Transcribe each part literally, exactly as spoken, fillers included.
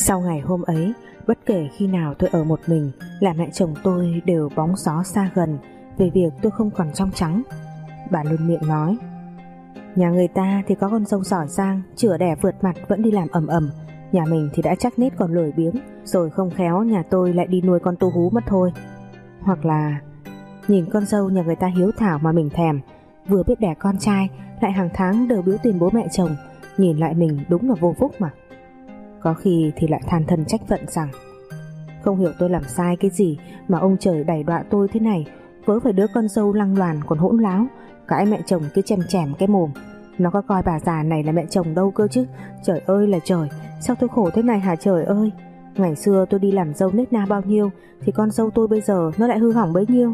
Sau ngày hôm ấy, bất kể khi nào tôi ở một mình là mẹ chồng tôi đều bóng gió xa gần về việc tôi không còn trong trắng. Bà luôn miệng nói: nhà người ta thì có con dâu giỏi giang, chửa đẻ vượt mặt vẫn đi làm ầm ầm, nhà mình thì đã chắc nết còn lười biếng, rồi không khéo nhà tôi lại đi nuôi con tu hú mất thôi. Hoặc là nhìn con dâu nhà người ta hiếu thảo mà mình thèm, vừa biết đẻ con trai lại hàng tháng đều biếu tiền bố mẹ chồng, nhìn lại mình đúng là vô phúc mà. Có khi thì lại than thân trách phận rằng không hiểu tôi làm sai cái gì mà ông trời đày đọa tôi thế này, vớ phải đứa con dâu lăng loàn còn hỗn láo, cãi mẹ chồng cứ chèm chèm cái mồm. Nó có coi bà già này là mẹ chồng đâu cơ chứ. Trời ơi là trời, sao tôi khổ thế này hả trời ơi. Ngày xưa tôi đi làm dâu nết na bao nhiêu thì con dâu tôi bây giờ nó lại hư hỏng bấy nhiêu.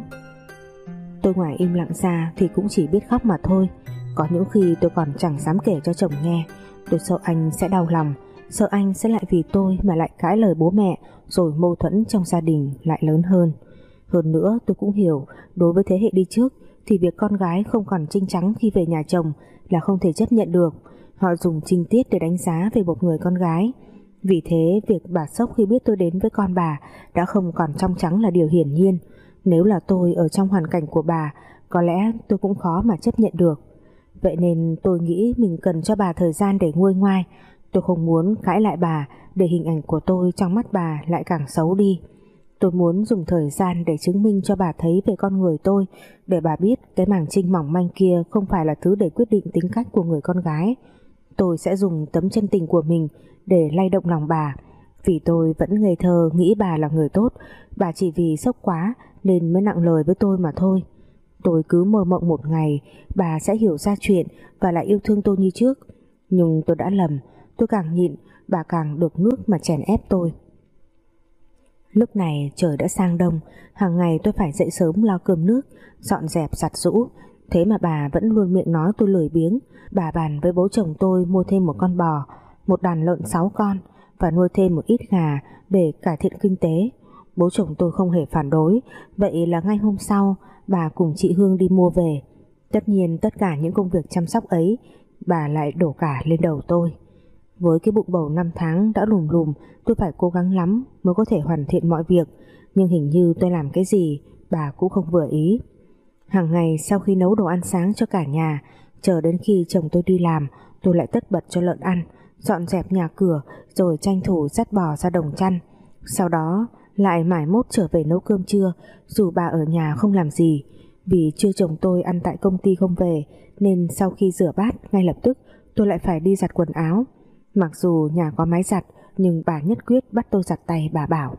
Tôi ngoài im lặng ra thì cũng chỉ biết khóc mà thôi. Có những khi tôi còn chẳng dám kể cho chồng nghe. Tôi sợ anh sẽ đau lòng, sợ anh sẽ lại vì tôi mà lại cãi lời bố mẹ, rồi mâu thuẫn trong gia đình lại lớn hơn. Hơn nữa tôi cũng hiểu, đối với thế hệ đi trước thì việc con gái không còn trinh trắng khi về nhà chồng là không thể chấp nhận được. Họ dùng trinh tiết để đánh giá về một người con gái. Vì thế việc bà sốc khi biết tôi đến với con bà đã không còn trong trắng là điều hiển nhiên. Nếu là tôi ở trong hoàn cảnh của bà, có lẽ tôi cũng khó mà chấp nhận được. Vậy nên tôi nghĩ mình cần cho bà thời gian để nguôi ngoai. Tôi không muốn cãi lại bà để hình ảnh của tôi trong mắt bà lại càng xấu đi. Tôi muốn dùng thời gian để chứng minh cho bà thấy về con người tôi, để bà biết cái màng trinh mỏng manh kia không phải là thứ để quyết định tính cách của người con gái. Tôi sẽ dùng tấm chân tình của mình để lay động lòng bà, vì tôi vẫn ngây thơ nghĩ bà là người tốt. Bà chỉ vì sốc quá nên mới nặng lời với tôi mà thôi. Tôi cứ mơ mộng một ngày bà sẽ hiểu ra chuyện và lại yêu thương tôi như trước. Nhưng tôi đã lầm. Tôi càng nhịn, bà càng được nước mà chèn ép tôi. Lúc này trời đã sang đông, hàng ngày tôi phải dậy sớm lo cơm nước, dọn dẹp giặt giũ. Thế mà bà vẫn luôn miệng nói tôi lười biếng. Bà bàn với bố chồng tôi mua thêm một con bò, một đàn lợn sáu con và nuôi thêm một ít gà để cải thiện kinh tế. Bố chồng tôi không hề phản đối. Vậy là ngay hôm sau bà cùng chị Hương đi mua về. Tất nhiên tất cả những công việc chăm sóc ấy bà lại đổ cả lên đầu tôi. Với cái bụng bầu năm tháng đã lùm lùm, tôi phải cố gắng lắm mới có thể hoàn thiện mọi việc. Nhưng hình như tôi làm cái gì bà cũng không vừa ý. Hàng ngày sau khi nấu đồ ăn sáng cho cả nhà, chờ đến khi chồng tôi đi làm, tôi lại tất bật cho lợn ăn, dọn dẹp nhà cửa, rồi tranh thủ dắt bò ra đồng chăn. Sau đó lại mải mốt trở về nấu cơm trưa, dù bà ở nhà không làm gì. Vì trưa chồng tôi ăn tại công ty không về, nên sau khi rửa bát ngay lập tức tôi lại phải đi giặt quần áo. Mặc dù nhà có máy giặt, nhưng bà nhất quyết bắt tôi giặt tay. Bà bảo: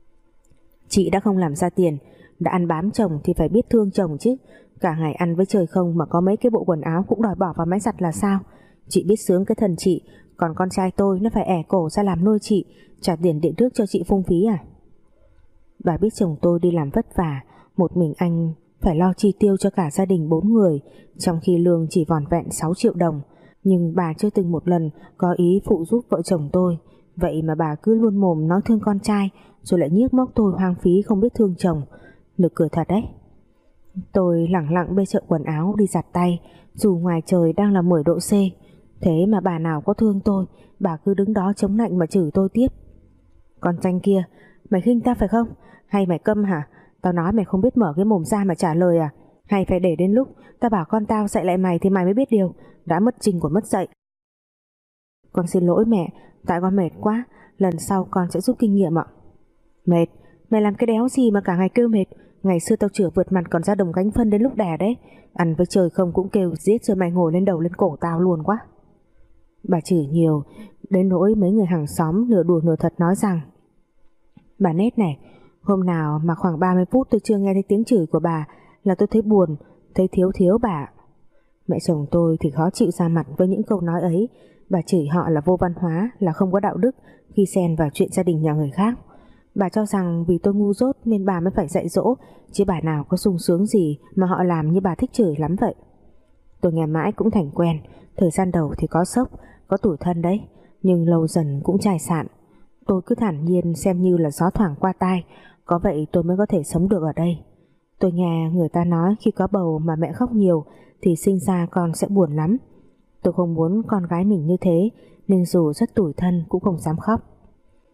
chị đã không làm ra tiền, đã ăn bám chồng thì phải biết thương chồng chứ. Cả ngày ăn với trời không mà có mấy cái bộ quần áo cũng đòi bỏ vào máy giặt là sao? Chị biết sướng cái thần chị, còn con trai tôi nó phải ẻ cổ ra làm nuôi chị, trả tiền điện nước cho chị phung phí à? Bà biết chồng tôi đi làm vất vả, một mình anh phải lo chi tiêu cho cả gia đình bốn người, trong khi lương chỉ vỏn vẹn sáu triệu đồng. Nhưng bà chưa từng một lần có ý phụ giúp vợ chồng tôi. Vậy mà bà cứ luôn mồm nói thương con trai, rồi lại nhiếc móc tôi hoang phí không biết thương chồng. Nực cười thật đấy. Tôi lẳng lặng bê chợ quần áo đi giặt tay, dù ngoài trời đang là mười độ C. Thế mà bà nào có thương tôi, bà cứ đứng đó chống lạnh mà chửi tôi tiếp. Con tranh kia, mày khinh ta phải không? Hay mày câm hả? Tao nói mày không biết mở cái mồm ra mà trả lời à? Hay phải để đến lúc tao bảo con tao dạy lại mày thì mày mới biết điều? Đã mất trình còn mất dạy. Con xin lỗi mẹ, tại con mệt quá, lần sau con sẽ rút kinh nghiệm ạ. Mệt? Mày làm cái đéo gì mà cả ngày kêu mệt? Ngày xưa tao chửa vượt mặt còn ra đồng gánh phân đến lúc đẻ đấy. Ăn với trời không cũng kêu giết rồi mày ngồi lên đầu lên cổ tao luôn quá. Bà chửi nhiều, đến nỗi mấy người hàng xóm nửa đùa nửa thật nói rằng: bà Nết này, hôm nào mà khoảng ba mươi phút tôi chưa nghe thấy tiếng chửi của bà là tôi thấy buồn, thấy thiếu thiếu bà. Mẹ chồng tôi thì khó chịu ra mặt với những câu nói ấy. Bà chửi họ là vô văn hóa, là không có đạo đức khi xen vào chuyện gia đình nhà người khác. Bà cho rằng vì tôi ngu dốt nên bà mới phải dạy dỗ, chứ bà nào có sung sướng gì mà họ làm như bà thích chửi lắm vậy. Tôi nghe mãi cũng thành quen. Thời gian đầu thì có sốc, có tủi thân đấy, nhưng lâu dần cũng chai sạn. Tôi cứ thản nhiên xem như là gió thoảng qua tai. Có vậy tôi mới có thể sống được ở đây. Tôi nghe người ta nói khi có bầu mà mẹ khóc nhiều thì sinh ra con sẽ buồn lắm. Tôi không muốn con gái mình như thế, nên dù rất tủi thân cũng không dám khóc.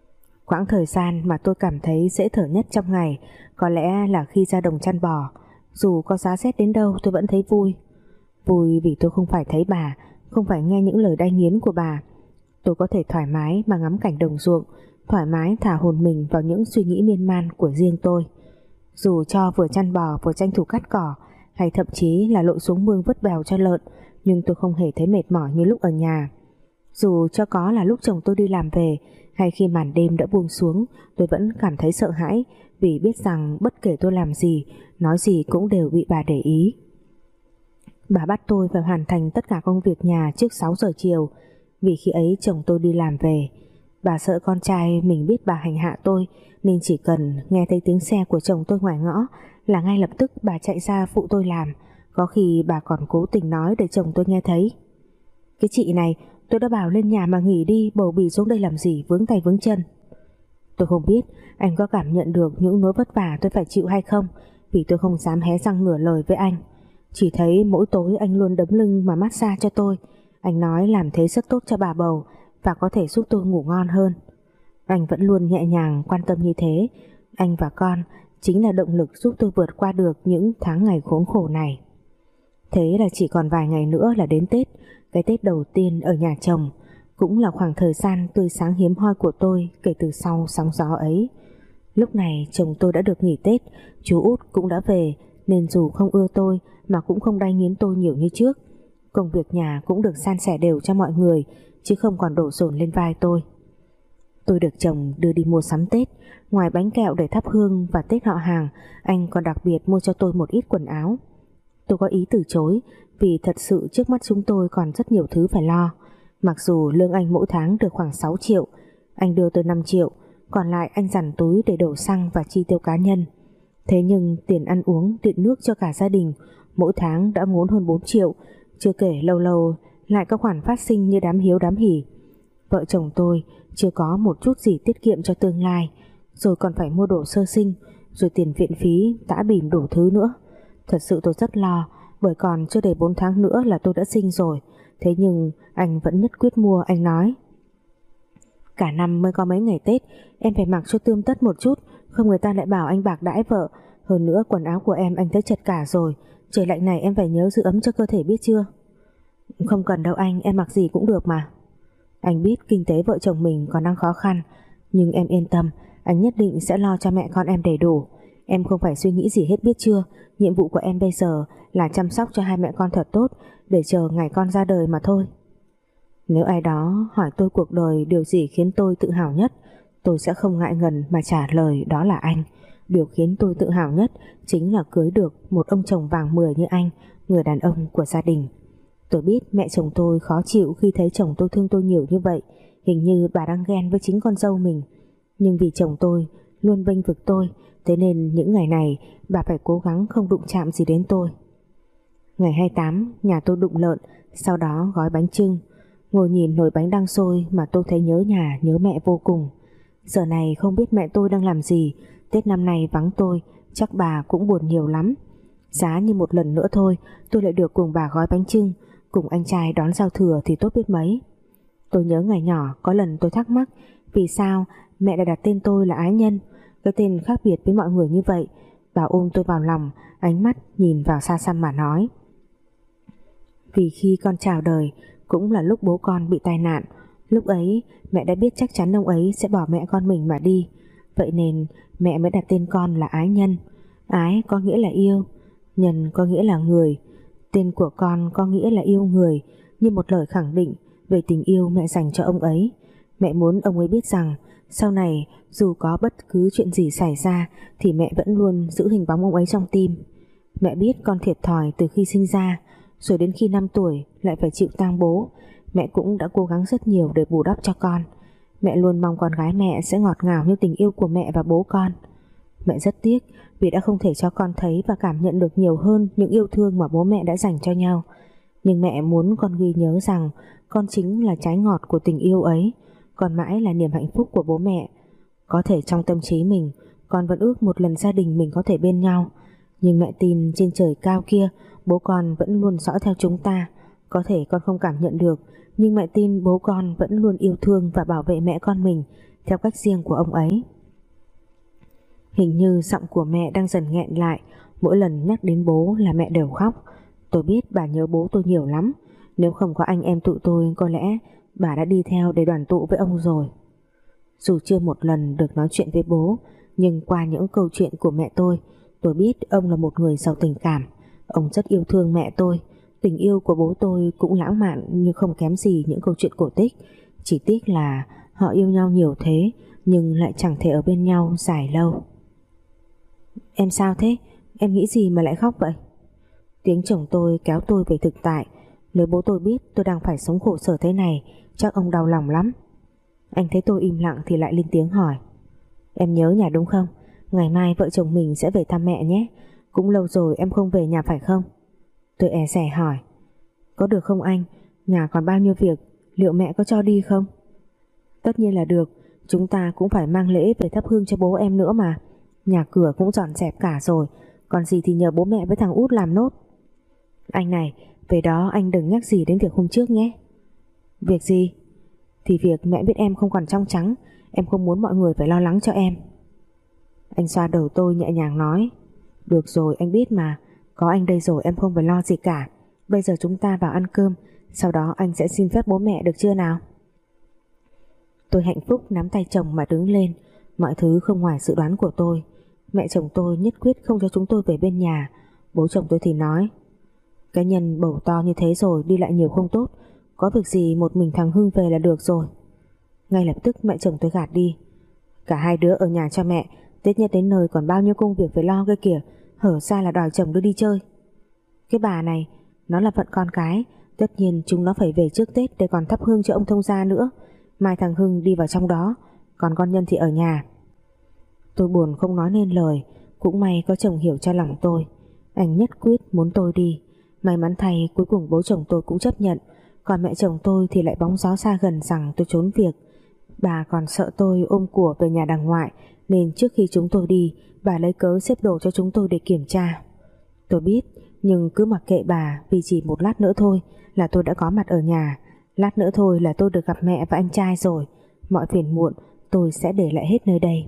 Quãng thời gian mà tôi cảm thấy dễ thở nhất trong ngày có lẽ là khi ra đồng chăn bò. Dù có giá rét đến đâu tôi vẫn thấy vui. Vui vì tôi không phải thấy bà, không phải nghe những lời đay nghiến của bà. Tôi có thể thoải mái mà ngắm cảnh đồng ruộng, thoải mái thả hồn mình vào những suy nghĩ miên man của riêng tôi. Dù cho vừa chăn bò vừa tranh thủ cắt cỏ, hay thậm chí là lội xuống mương vớt bèo cho lợn, nhưng tôi không hề thấy mệt mỏi như lúc ở nhà. Dù cho có là lúc chồng tôi đi làm về, hay khi màn đêm đã buông xuống, tôi vẫn cảm thấy sợ hãi, vì biết rằng bất kể tôi làm gì, nói gì cũng đều bị bà để ý. Bà bắt tôi phải hoàn thành tất cả công việc nhà trước sáu giờ chiều, vì khi ấy chồng tôi đi làm về. Bà sợ con trai mình biết bà hành hạ tôi, nên chỉ cần nghe thấy tiếng xe của chồng tôi ngoài ngõ là ngay lập tức bà chạy ra phụ tôi làm. Có khi bà còn cố tình nói để chồng tôi nghe thấy: "Cái chị này, tôi đã bảo lên nhà mà nghỉ đi, bầu bì xuống đây làm gì vướng tay vướng chân." Tôi không biết anh có cảm nhận được những nỗi vất vả tôi phải chịu hay không, vì tôi không dám hé răng nửa lời với anh. Chỉ thấy mỗi tối anh luôn đấm lưng mà massage cho tôi. Anh nói làm thế rất tốt cho bà bầu và có thể giúp tôi ngủ ngon hơn. Anh vẫn luôn nhẹ nhàng quan tâm như thế. Anh và con chính là động lực giúp tôi vượt qua được những tháng ngày khốn khổ này. Thế là chỉ còn vài ngày nữa là đến Tết, cái Tết đầu tiên ở nhà chồng, cũng là khoảng thời gian tươi sáng hiếm hoi của tôi kể từ sau sóng gió ấy. Lúc này chồng tôi đã được nghỉ Tết, chú út cũng đã về, nên dù không ưa tôi mà cũng không đay nghiến tôi nhiều như trước. Công việc nhà cũng được san sẻ đều cho mọi người, chứ không còn đổ dồn lên vai tôi. Tôi được chồng đưa đi mua sắm Tết. Ngoài bánh kẹo để thắp hương và Tết họ hàng, anh còn đặc biệt mua cho tôi một ít quần áo. Tôi có ý từ chối, vì thật sự trước mắt chúng tôi còn rất nhiều thứ phải lo. Mặc dù lương anh mỗi tháng được khoảng sáu triệu, anh đưa tôi năm triệu, còn lại anh dằn túi để đổ xăng và chi tiêu cá nhân. Thế nhưng tiền ăn uống, điện nước cho cả gia đình mỗi tháng đã ngốn hơn bốn triệu, chưa kể lâu lâu lại có khoản phát sinh như đám hiếu đám hỉ. Vợ chồng tôi chưa có một chút gì tiết kiệm cho tương lai, rồi còn phải mua đồ sơ sinh, rồi tiền viện phí, tã bỉm đủ thứ nữa. Thật sự tôi rất lo, bởi còn chưa đầy bốn tháng nữa là tôi đã sinh rồi. Thế nhưng anh vẫn nhất quyết mua. Anh nói: "Cả năm mới có mấy ngày Tết, em phải mặc cho tươm tất một chút, không người ta lại bảo anh bạc đãi vợ. Hơn nữa quần áo của em anh thấy chật cả rồi, trời lạnh này em phải nhớ giữ ấm cho cơ thể biết chưa?" "Không cần đâu anh, em mặc gì cũng được mà." Anh biết kinh tế vợ chồng mình còn đang khó khăn, nhưng em yên tâm, anh nhất định sẽ lo cho mẹ con em đầy đủ. Em không phải suy nghĩ gì hết biết chưa. Nhiệm vụ của em bây giờ là chăm sóc cho hai mẹ con thật tốt, để chờ ngày con ra đời mà thôi. Nếu ai đó hỏi tôi cuộc đời điều gì khiến tôi tự hào nhất, tôi sẽ không ngại ngần mà trả lời đó là anh. Điều khiến tôi tự hào nhất chính là cưới được một ông chồng vàng mười như anh, người đàn ông của gia đình. Tôi biết mẹ chồng tôi khó chịu khi thấy chồng tôi thương tôi nhiều như vậy. Hình như bà đang ghen với chính con dâu mình. Nhưng vì chồng tôi luôn bênh vực tôi, thế nên những ngày này bà phải cố gắng không đụng chạm gì đến tôi. Ngày hai mươi tám, nhà tôi đụng lợn, sau đó gói bánh chưng. Ngồi nhìn nồi bánh đang sôi mà tôi thấy nhớ nhà, nhớ mẹ vô cùng. Giờ này không biết mẹ tôi đang làm gì. Tết năm nay vắng tôi, chắc bà cũng buồn nhiều lắm. Giá như một lần nữa thôi tôi lại được cùng bà gói bánh chưng, cùng anh trai đón giao thừa thì tốt biết mấy. Tôi nhớ ngày nhỏ có lần tôi thắc mắc vì sao mẹ đã đặt tên tôi là Ái Nhân, cái tên khác biệt với mọi người như vậy. Bà ôm tôi vào lòng, ánh mắt nhìn vào xa xăm mà nói: "Vì khi con chào đời cũng là lúc bố con bị tai nạn. Lúc ấy mẹ đã biết chắc chắn ông ấy sẽ bỏ mẹ con mình mà đi. Vậy nên mẹ mới đặt tên con là Ái Nhân. Ái có nghĩa là yêu, nhân có nghĩa là người. Tên của con có nghĩa là yêu người, như một lời khẳng định về tình yêu mẹ dành cho ông ấy. Mẹ muốn ông ấy biết rằng sau này dù có bất cứ chuyện gì xảy ra thì mẹ vẫn luôn giữ hình bóng ông ấy trong tim. Mẹ biết con thiệt thòi từ khi sinh ra, rồi đến khi năm tuổi lại phải chịu tang bố. Mẹ cũng đã cố gắng rất nhiều để bù đắp cho con. Mẹ luôn mong con gái mẹ sẽ ngọt ngào như tình yêu của mẹ và bố con. Mẹ rất tiếc vì đã không thể cho con thấy và cảm nhận được nhiều hơn những yêu thương mà bố mẹ đã dành cho nhau. Nhưng mẹ muốn con ghi nhớ rằng con chính là trái ngọt của tình yêu ấy. Con mãi là niềm hạnh phúc của bố mẹ. Có thể trong tâm trí mình con vẫn ước một lần gia đình mình có thể bên nhau, nhưng mẹ tin trên trời cao kia bố con vẫn luôn dõi theo chúng ta. Có thể con không cảm nhận được, nhưng mẹ tin bố con vẫn luôn yêu thương và bảo vệ mẹ con mình theo cách riêng của ông ấy. Hình như giọng của mẹ đang dần nghẹn lại, mỗi lần nhắc đến bố là mẹ đều khóc. Tôi biết bà nhớ bố tôi nhiều lắm, nếu không có anh em tụi tôi có lẽ bà đã đi theo để đoàn tụ với ông rồi. Dù chưa một lần được nói chuyện với bố, nhưng qua những câu chuyện của mẹ tôi, tôi biết ông là một người giàu tình cảm. Ông rất yêu thương mẹ tôi. Tình yêu của bố tôi cũng lãng mạn nhưng không kém gì những câu chuyện cổ tích. Chỉ tiếc là họ yêu nhau nhiều thế nhưng lại chẳng thể ở bên nhau dài lâu. Em sao thế? Em nghĩ gì mà lại khóc vậy? Tiếng chồng tôi kéo tôi về thực tại. Nếu bố tôi biết tôi đang phải sống khổ sở thế này, chắc ông đau lòng lắm. Anh thấy tôi im lặng thì lại lên tiếng hỏi: Em nhớ nhà đúng không? Ngày mai vợ chồng mình sẽ về thăm mẹ nhé. Cũng lâu rồi em không về nhà phải không? Tôi e dè hỏi: Có được không anh? Nhà còn bao nhiêu việc, liệu mẹ có cho đi không? Tất nhiên là được. Chúng ta cũng phải mang lễ về thắp hương cho bố em nữa mà. Nhà cửa cũng dọn dẹp cả rồi, còn gì thì nhờ bố mẹ với thằng út làm nốt. Anh này, về đó anh đừng nhắc gì đến việc hôm trước nhé. Việc gì? Thì việc mẹ biết em không còn trong trắng. Em không muốn mọi người phải lo lắng cho em. Anh xoa đầu tôi nhẹ nhàng nói: Được rồi, anh biết mà. Có anh đây rồi em không phải lo gì cả. Bây giờ chúng ta vào ăn cơm, sau đó anh sẽ xin phép bố mẹ được chưa nào? Tôi hạnh phúc nắm tay chồng mà đứng lên. Mọi thứ không ngoài dự đoán của tôi. Mẹ chồng tôi nhất quyết không cho chúng tôi về bên nhà. Bố chồng tôi thì nói: Cái nhân bầu to như thế rồi đi lại nhiều không tốt, có việc gì một mình thằng Hưng về là được rồi. Ngay lập tức mẹ chồng tôi gạt đi: Cả hai đứa ở nhà cho mẹ, Tết nhất đến nơi còn bao nhiêu công việc phải lo cơ kìa, hở ra là đòi chồng đưa đi chơi. Cái bà này, nó là phận con cái, tất nhiên chúng nó phải về trước Tết để còn thắp hương cho ông thông gia nữa. Mai thằng Hưng đi vào trong đó, còn con Nhân thì ở nhà. Tôi buồn không nói nên lời. Cũng may có chồng hiểu cho lòng tôi. Anh nhất quyết muốn tôi đi. May mắn thay cuối cùng bố chồng tôi cũng chấp nhận. Còn mẹ chồng tôi thì lại bóng gió xa gần rằng tôi trốn việc. Bà còn sợ tôi ôm của về nhà đàng ngoại, nên trước khi chúng tôi đi, bà lấy cớ xếp đồ cho chúng tôi để kiểm tra. Tôi biết, nhưng cứ mặc kệ bà, vì chỉ một lát nữa thôi là tôi đã có mặt ở nhà. Lát nữa thôi là tôi được gặp mẹ và anh trai rồi. Mọi phiền muộn tôi sẽ để lại hết nơi đây.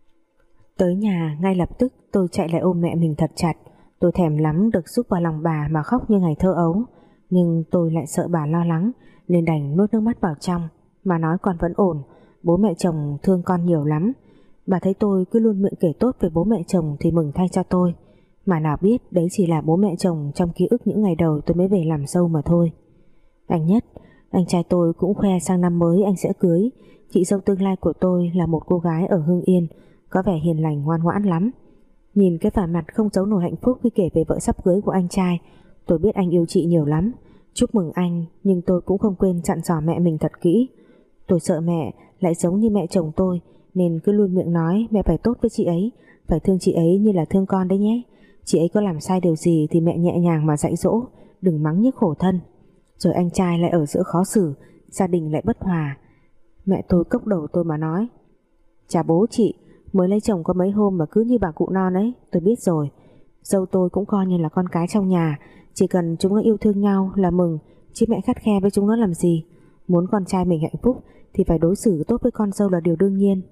Tới nhà ngay lập tức tôi chạy lại ôm mẹ mình thật chặt. Tôi thèm lắm được giúp vào lòng bà mà khóc như ngày thơ ấu. Nhưng tôi lại sợ bà lo lắng, nên đành nuốt nước mắt vào trong. Mà nói con vẫn ổn. Bố mẹ chồng thương con nhiều lắm. Bà thấy tôi cứ luôn miệng kể tốt về bố mẹ chồng thì mừng thay cho tôi. Mà nào biết đấy chỉ là bố mẹ chồng trong ký ức những ngày đầu tôi mới về làm dâu mà thôi. Anh Nhất, anh trai tôi cũng khoe sang năm mới anh sẽ cưới. Chị dâu tương lai của tôi là một cô gái ở Hưng Yên, có vẻ hiền lành ngoan ngoãn lắm. Nhìn cái vẻ mặt không giấu nổi hạnh phúc khi kể về vợ sắp cưới của anh trai, tôi biết anh yêu chị nhiều lắm. Chúc mừng anh, nhưng tôi cũng không quên dặn dò mẹ mình thật kỹ. Tôi sợ mẹ lại giống như mẹ chồng tôi, nên cứ luôn miệng nói mẹ phải tốt với chị ấy, phải thương chị ấy như là thương con đấy nhé. Chị ấy có làm sai điều gì thì mẹ nhẹ nhàng mà dạy dỗ, đừng mắng nhức khổ thân. Rồi anh trai lại ở giữa khó xử, gia đình lại bất hòa. Mẹ tôi cốc đầu tôi mà nói: Chà bố chị, mới lấy chồng có mấy hôm mà cứ như bà cụ non ấy. Tôi biết rồi, dâu tôi cũng coi như là con cái trong nhà, chỉ cần chúng nó yêu thương nhau là mừng, chứ mẹ khắt khe với chúng nó làm gì. Muốn con trai mình hạnh phúc thì phải đối xử tốt với con dâu là điều đương nhiên.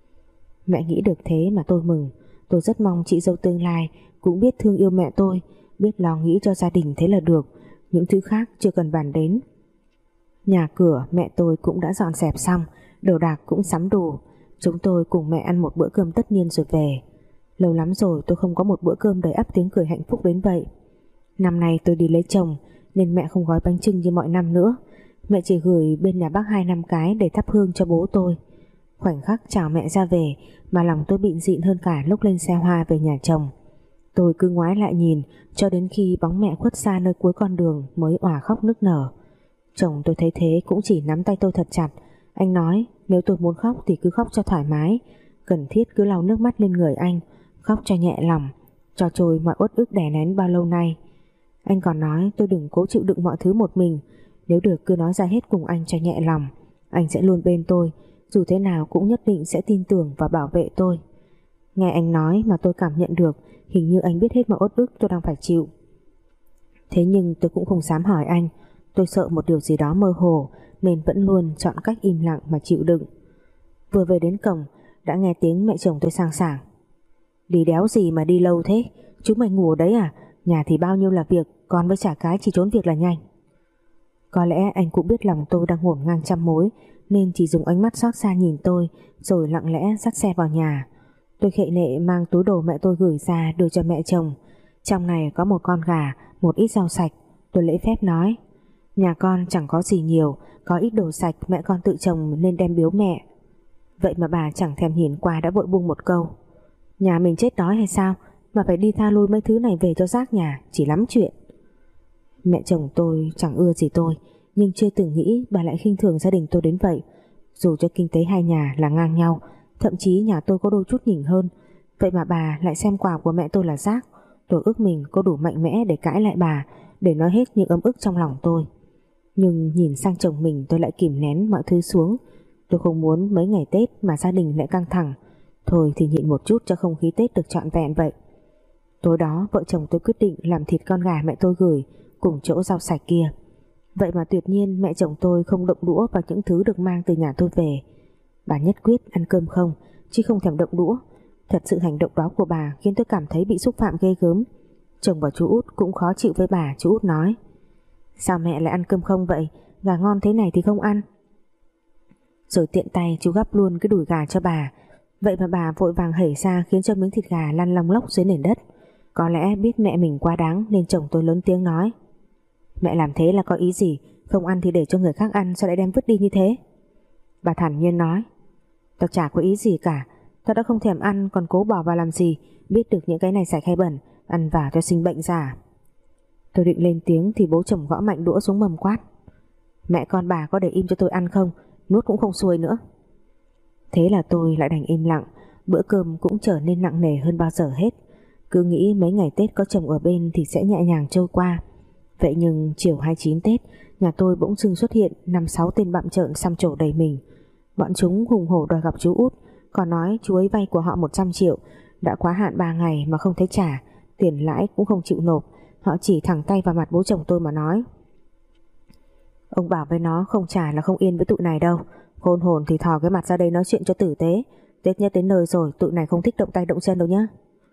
Mẹ nghĩ được thế mà tôi mừng. Tôi rất mong chị dâu tương lai cũng biết thương yêu mẹ tôi, biết lo nghĩ cho gia đình, thế là được. Những thứ khác chưa cần bàn đến. Nhà cửa mẹ tôi cũng đã dọn dẹp xong, đồ đạc cũng sắm đủ. Chúng tôi cùng mẹ ăn một bữa cơm tất niên rồi về. Lâu lắm rồi tôi không có một bữa cơm đầy ắp tiếng cười hạnh phúc đến vậy. Năm nay tôi đi lấy chồng nên mẹ không gói bánh chưng như mọi năm nữa. Mẹ chỉ gửi bên nhà bác hai năm cái để thắp hương cho bố tôi. Khoảnh khắc chào mẹ ra về mà lòng tôi bịn dịn hơn cả lúc lên xe hoa về nhà chồng. Tôi cứ ngoái lại nhìn cho đến khi bóng mẹ khuất xa nơi cuối con đường mới òa khóc nức nở. Chồng tôi thấy thế cũng chỉ nắm tay tôi thật chặt. Anh nói nếu tôi muốn khóc thì cứ khóc cho thoải mái, cần thiết cứ lau nước mắt lên người anh, khóc cho nhẹ lòng, cho trôi mọi uất ức đè nén bao lâu nay. Anh còn nói tôi đừng cố chịu đựng mọi thứ một mình, nếu được cứ nói ra hết cùng anh cho nhẹ lòng. Anh sẽ luôn bên tôi, dù thế nào cũng nhất định sẽ tin tưởng và bảo vệ tôi. Nghe anh nói mà tôi cảm nhận được hình như anh biết hết mọi uất ức tôi đang phải chịu. Thế nhưng tôi cũng không dám hỏi anh. Tôi sợ một điều gì đó mơ hồ nên vẫn luôn chọn cách im lặng mà chịu đựng. Vừa về đến cổng đã nghe tiếng mẹ chồng tôi sang sảng: Đi đéo gì mà đi lâu thế? Chúng mày ngủ ở đấy à? Nhà thì bao nhiêu là việc, con với chả cái chỉ trốn việc là nhanh. Có lẽ anh cũng biết lòng tôi đang ngổn ngang trăm mối, nên chỉ dùng ánh mắt xót xa nhìn tôi, rồi lặng lẽ dắt xe vào nhà. Tôi khệ nệ mang túi đồ mẹ tôi gửi ra đưa cho mẹ chồng. Trong này có một con gà, một ít rau sạch. Tôi lễ phép nói: Nhà con chẳng có gì nhiều, có ít đồ sạch mẹ con tự trồng nên đem biếu mẹ. Vậy mà bà chẳng thèm nhìn qua đã vội buông một câu: Nhà mình chết đói hay sao mà phải đi tha lui mấy thứ này về cho rác nhà, chỉ lắm chuyện. Mẹ chồng tôi chẳng ưa gì tôi, nhưng chưa từng nghĩ bà lại khinh thường gia đình tôi đến vậy. Dù cho kinh tế hai nhà là ngang nhau, thậm chí nhà tôi có đôi chút nhỉnh hơn, vậy mà bà lại xem quà của mẹ tôi là rác. Tôi ước mình có đủ mạnh mẽ để cãi lại bà, để nói hết những ấm ức trong lòng tôi. Nhưng nhìn sang chồng mình tôi lại kìm nén mọi thứ xuống. Tôi không muốn mấy ngày Tết mà gia đình lại căng thẳng. Thôi thì nhịn một chút cho không khí Tết được trọn vẹn vậy. Tối đó vợ chồng tôi quyết định làm thịt con gà mẹ tôi gửi cùng chỗ rau sạch kia. Vậy mà tuyệt nhiên mẹ chồng tôi không động đũa vào những thứ được mang từ nhà tôi về. Bà nhất quyết ăn cơm không, chứ không thèm động đũa. Thật sự hành động đó của bà khiến tôi cảm thấy bị xúc phạm ghê gớm. Chồng và chú Út cũng khó chịu với bà. Chú Út nói: Sao mẹ lại ăn cơm không vậy? Gà ngon thế này thì không ăn. Rồi tiện tay chú gắp luôn cái đùi gà cho bà. Vậy mà bà vội vàng hẩy ra khiến cho miếng thịt gà lăn long lóc dưới nền đất. Có lẽ biết mẹ mình quá đáng nên chồng tôi lớn tiếng nói: Mẹ làm thế là có ý gì? Không ăn thì để cho người khác ăn, sao lại đem vứt đi như thế? Bà thản nhiên nói: Tao chả có ý gì cả. Tao đã không thèm ăn còn cố bỏ vào làm gì? Biết được những cái này sạch hay bẩn, ăn vào cho sinh bệnh ra. Tôi định lên tiếng thì bố chồng gõ mạnh đũa xuống mâm quát: Mẹ con bà có để im cho tôi ăn không? Nuốt cũng không xuôi nữa. Thế là tôi lại đành im lặng. Bữa cơm cũng trở nên nặng nề hơn bao giờ hết. Cứ nghĩ mấy ngày Tết có chồng ở bên thì sẽ nhẹ nhàng trôi qua. Vậy nhưng chiều hai mươi chín Tết, nhà tôi bỗng dưng xuất hiện năm sáu tên bặm trợn xăm trổ đầy mình. Bọn chúng hùng hổ đòi gặp chú Út, còn nói chú ấy vay của họ một trăm triệu, đã quá hạn ba ngày mà không thấy trả, tiền lãi cũng không chịu nộp. Họ chỉ thẳng tay vào mặt bố chồng tôi mà nói: Ông bảo với nó không trả là không yên với tụi này đâu. Khôn hồn thì thò cái mặt ra đây nói chuyện cho tử tế. Tết nhất đến nơi rồi, tụi này không thích động tay động chân đâu nhá.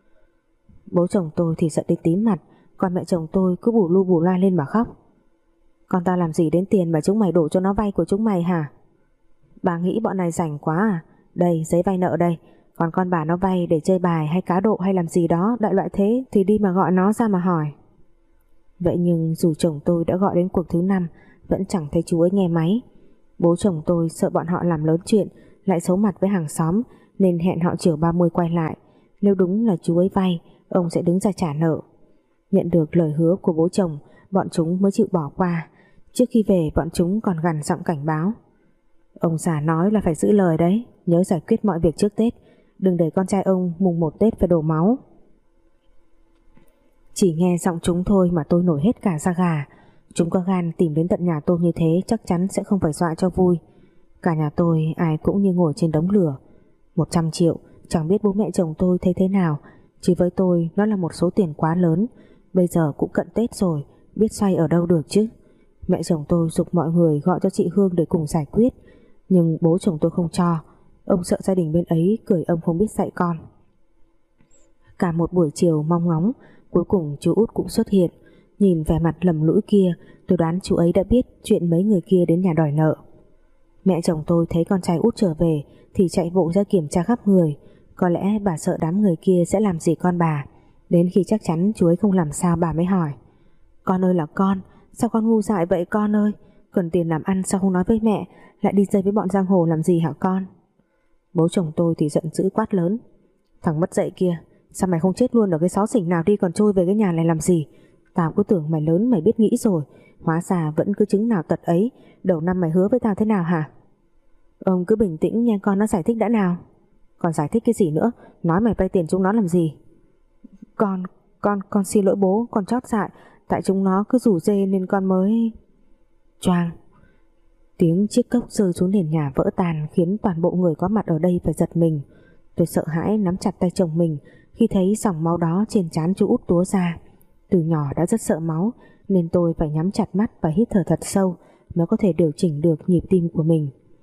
Bố chồng tôi thì giận đến tím mặt, còn mẹ chồng tôi cứ bù lu bù loa lên mà khóc: Con tao làm gì đến tiền mà chúng mày đổ cho nó vay của chúng mày hả? Bà nghĩ bọn này rảnh quá à? Đây, giấy vay nợ đây. Còn con bà nó vay để chơi bài hay cá độ hay làm gì đó đại loại thế thì đi mà gọi nó ra mà hỏi. Vậy nhưng dù chồng tôi đã gọi đến cuộc thứ năm vẫn chẳng thấy chú ấy nghe máy. Bố chồng tôi sợ bọn họ làm lớn chuyện lại xấu mặt với hàng xóm, nên hẹn họ chiều ba mươi quay lại. Nếu đúng là chú ấy vay, ông sẽ đứng ra trả nợ. Nhận được lời hứa của bố chồng, bọn chúng mới chịu bỏ qua. Trước khi về bọn chúng còn gằn giọng cảnh báo: Ông già nói là phải giữ lời đấy, nhớ giải quyết mọi việc trước Tết, đừng để con trai ông mùng một Tết phải đổ máu. Chỉ nghe giọng chúng thôi mà tôi nổi hết cả da gà. Chúng có gan tìm đến tận nhà tôi như thế chắc chắn sẽ không phải dọa cho vui. Cả nhà tôi ai cũng như ngồi trên đống lửa. Một trăm triệu chẳng biết bố mẹ chồng tôi thấy thế nào, chứ với tôi nó là một số tiền quá lớn. Bây giờ cũng cận Tết rồi, biết xoay ở đâu được chứ. Mẹ chồng tôi giục mọi người gọi cho chị Hương để cùng giải quyết, nhưng bố chồng tôi không cho. Ông sợ gia đình bên ấy cười ông không biết dạy con. Cả một buổi chiều mong ngóng, cuối cùng chú Út cũng xuất hiện. Nhìn vẻ mặt lầm lũi kia, tôi đoán chú ấy đã biết chuyện mấy người kia đến nhà đòi nợ. Mẹ chồng tôi thấy con trai Út trở về thì chạy vội ra kiểm tra khắp người. Có lẽ bà sợ đám người kia sẽ làm gì con bà. Đến khi chắc chắn chú ấy không làm sao bà mới hỏi: Con ơi là con, sao con ngu dại vậy con ơi? Cần tiền làm ăn sao không nói với mẹ, lại đi chơi với bọn giang hồ làm gì hả con? Bố chồng tôi thì giận dữ quát lớn: Thằng mất dạy kia, sao mày không chết luôn ở cái xó xỉnh nào đi còn trôi về cái nhà này làm gì? Tao cứ tưởng mày lớn mày biết nghĩ rồi, hóa ra vẫn cứ chứng nào tật ấy. Đầu năm mày hứa với tao thế nào hả? Ông cứ bình tĩnh nghe con nó giải thích đã nào. Còn giải thích cái gì nữa? Nói mày vay tiền chúng nó làm gì? Con, con, con xin lỗi bố, con chót dại. Tại chúng nó cứ rủ rê nên con mới... Choang. Tiếng chiếc cốc rơi xuống nền nhà vỡ tan khiến toàn bộ người có mặt ở đây phải giật mình. Tôi sợ hãi nắm chặt tay chồng mình khi thấy dòng máu đó trên trán chú Út túa ra. Từ nhỏ đã rất sợ máu nên tôi phải nhắm chặt mắt và hít thở thật sâu mới có thể điều chỉnh được nhịp tim của mình.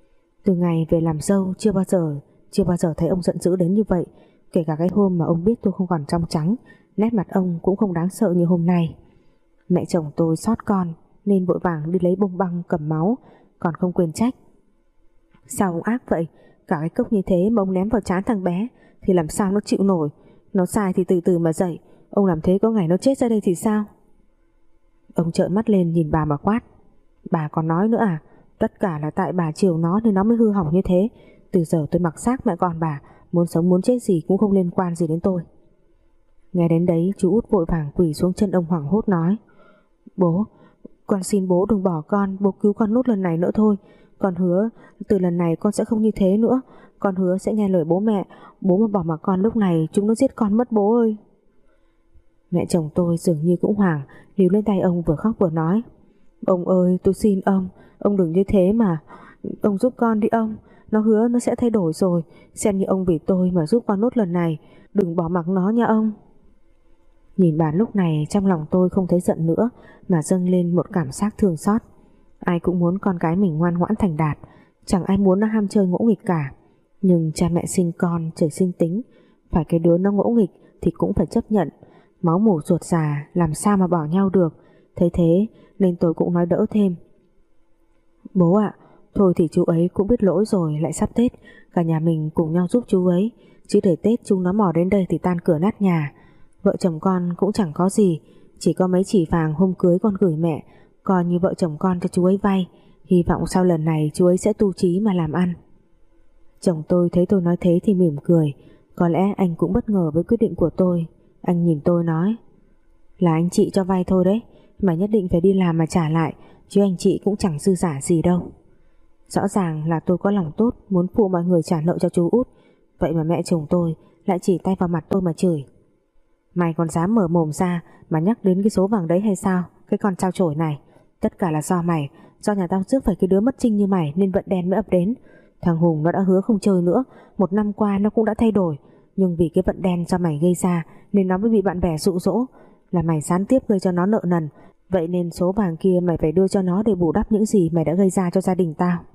Từ ngày về làm dâu chưa bao giờ Chưa bao giờ thấy ông giận dữ đến như vậy. Kể cả cái hôm mà ông biết tôi không còn trong trắng, nét mặt ông cũng không đáng sợ như hôm nay. Mẹ chồng tôi xót con nên vội vàng đi lấy bông băng cầm máu, còn không quên trách: sao ông ác vậy? Cả cái cốc như thế mà ông ném vào trán thằng bé thì làm sao nó chịu nổi? Nó sai thì từ từ mà dậy, ông làm thế có ngày nó chết ra đây thì sao? Ông trợn mắt lên nhìn bà mà quát: bà còn nói nữa à? Tất cả là tại bà chiều nó nên nó mới hư hỏng như thế. Từ giờ tôi mặc xác mẹ con bà, muốn sống muốn chết gì cũng không liên quan gì đến tôi. Nghe đến đấy, chú út vội vàng quỳ xuống chân ông hoảng hốt nói: bố, con xin bố đừng bỏ con, bố cứu con nốt lần này nữa thôi. Con hứa từ lần này con sẽ không như thế nữa. Con hứa sẽ nghe lời bố mẹ. Bố mà bỏ mặc con lúc này chúng nó giết con mất bố ơi. Mẹ chồng tôi dường như cũng hoảng, níu lên tay ông vừa khóc vừa nói: ông ơi, tôi xin ông, ông đừng như thế mà. Ông giúp con đi ông, nó hứa nó sẽ thay đổi rồi. Xem như ông vì tôi mà giúp con nốt lần này, đừng bỏ mặc nó nha ông. Nhìn bà lúc này, trong lòng tôi không thấy giận nữa mà dâng lên một cảm giác thương xót. Ai cũng muốn con cái mình ngoan ngoãn thành đạt, chẳng ai muốn nó ham chơi ngỗ nghịch cả. Nhưng cha mẹ sinh con trời sinh tính, phải cái đứa nó ngỗ nghịch thì cũng phải chấp nhận. Máu mủ ruột già làm sao mà bỏ nhau được. Thấy thế nên tôi cũng nói đỡ thêm: bố ạ, thôi thì chú ấy cũng biết lỗi rồi, lại sắp Tết, cả nhà mình cùng nhau giúp chú ấy, chứ để Tết chúng nó mò đến đây thì tan cửa nát nhà. Vợ chồng con cũng chẳng có gì, chỉ có mấy chỉ vàng hôm cưới con gửi mẹ, coi như vợ chồng con cho chú ấy vay. Hy vọng sau lần này chú ấy sẽ tu trí mà làm ăn. Chồng tôi thấy tôi nói thế thì mỉm cười. Có lẽ anh cũng bất ngờ với quyết định của tôi. Anh nhìn tôi nói: là anh chị cho vay thôi đấy, mà nhất định phải đi làm mà trả lại, chứ anh chị cũng chẳng dư giả gì đâu. Rõ ràng là tôi có lòng tốt, muốn phụ mọi người trả nợ cho chú út. Vậy mà mẹ chồng tôi lại chỉ tay vào mặt tôi mà chửi: mày còn dám mở mồm ra mà nhắc đến cái số vàng đấy hay sao? Cái con trao chổi này, tất cả là do mày, do nhà tao rước phải cái đứa mất trinh như mày nên vận đen mới ập đến. Thằng Hùng nó đã hứa không chơi nữa, một năm qua nó cũng đã thay đổi, nhưng vì cái vận đen do mày gây ra nên nó mới bị bạn bè dụ dỗ, là mày gián tiếp gây cho nó nợ nần. Vậy nên số vàng kia mày phải đưa cho nó để bù đắp những gì mày đã gây ra cho gia đình tao.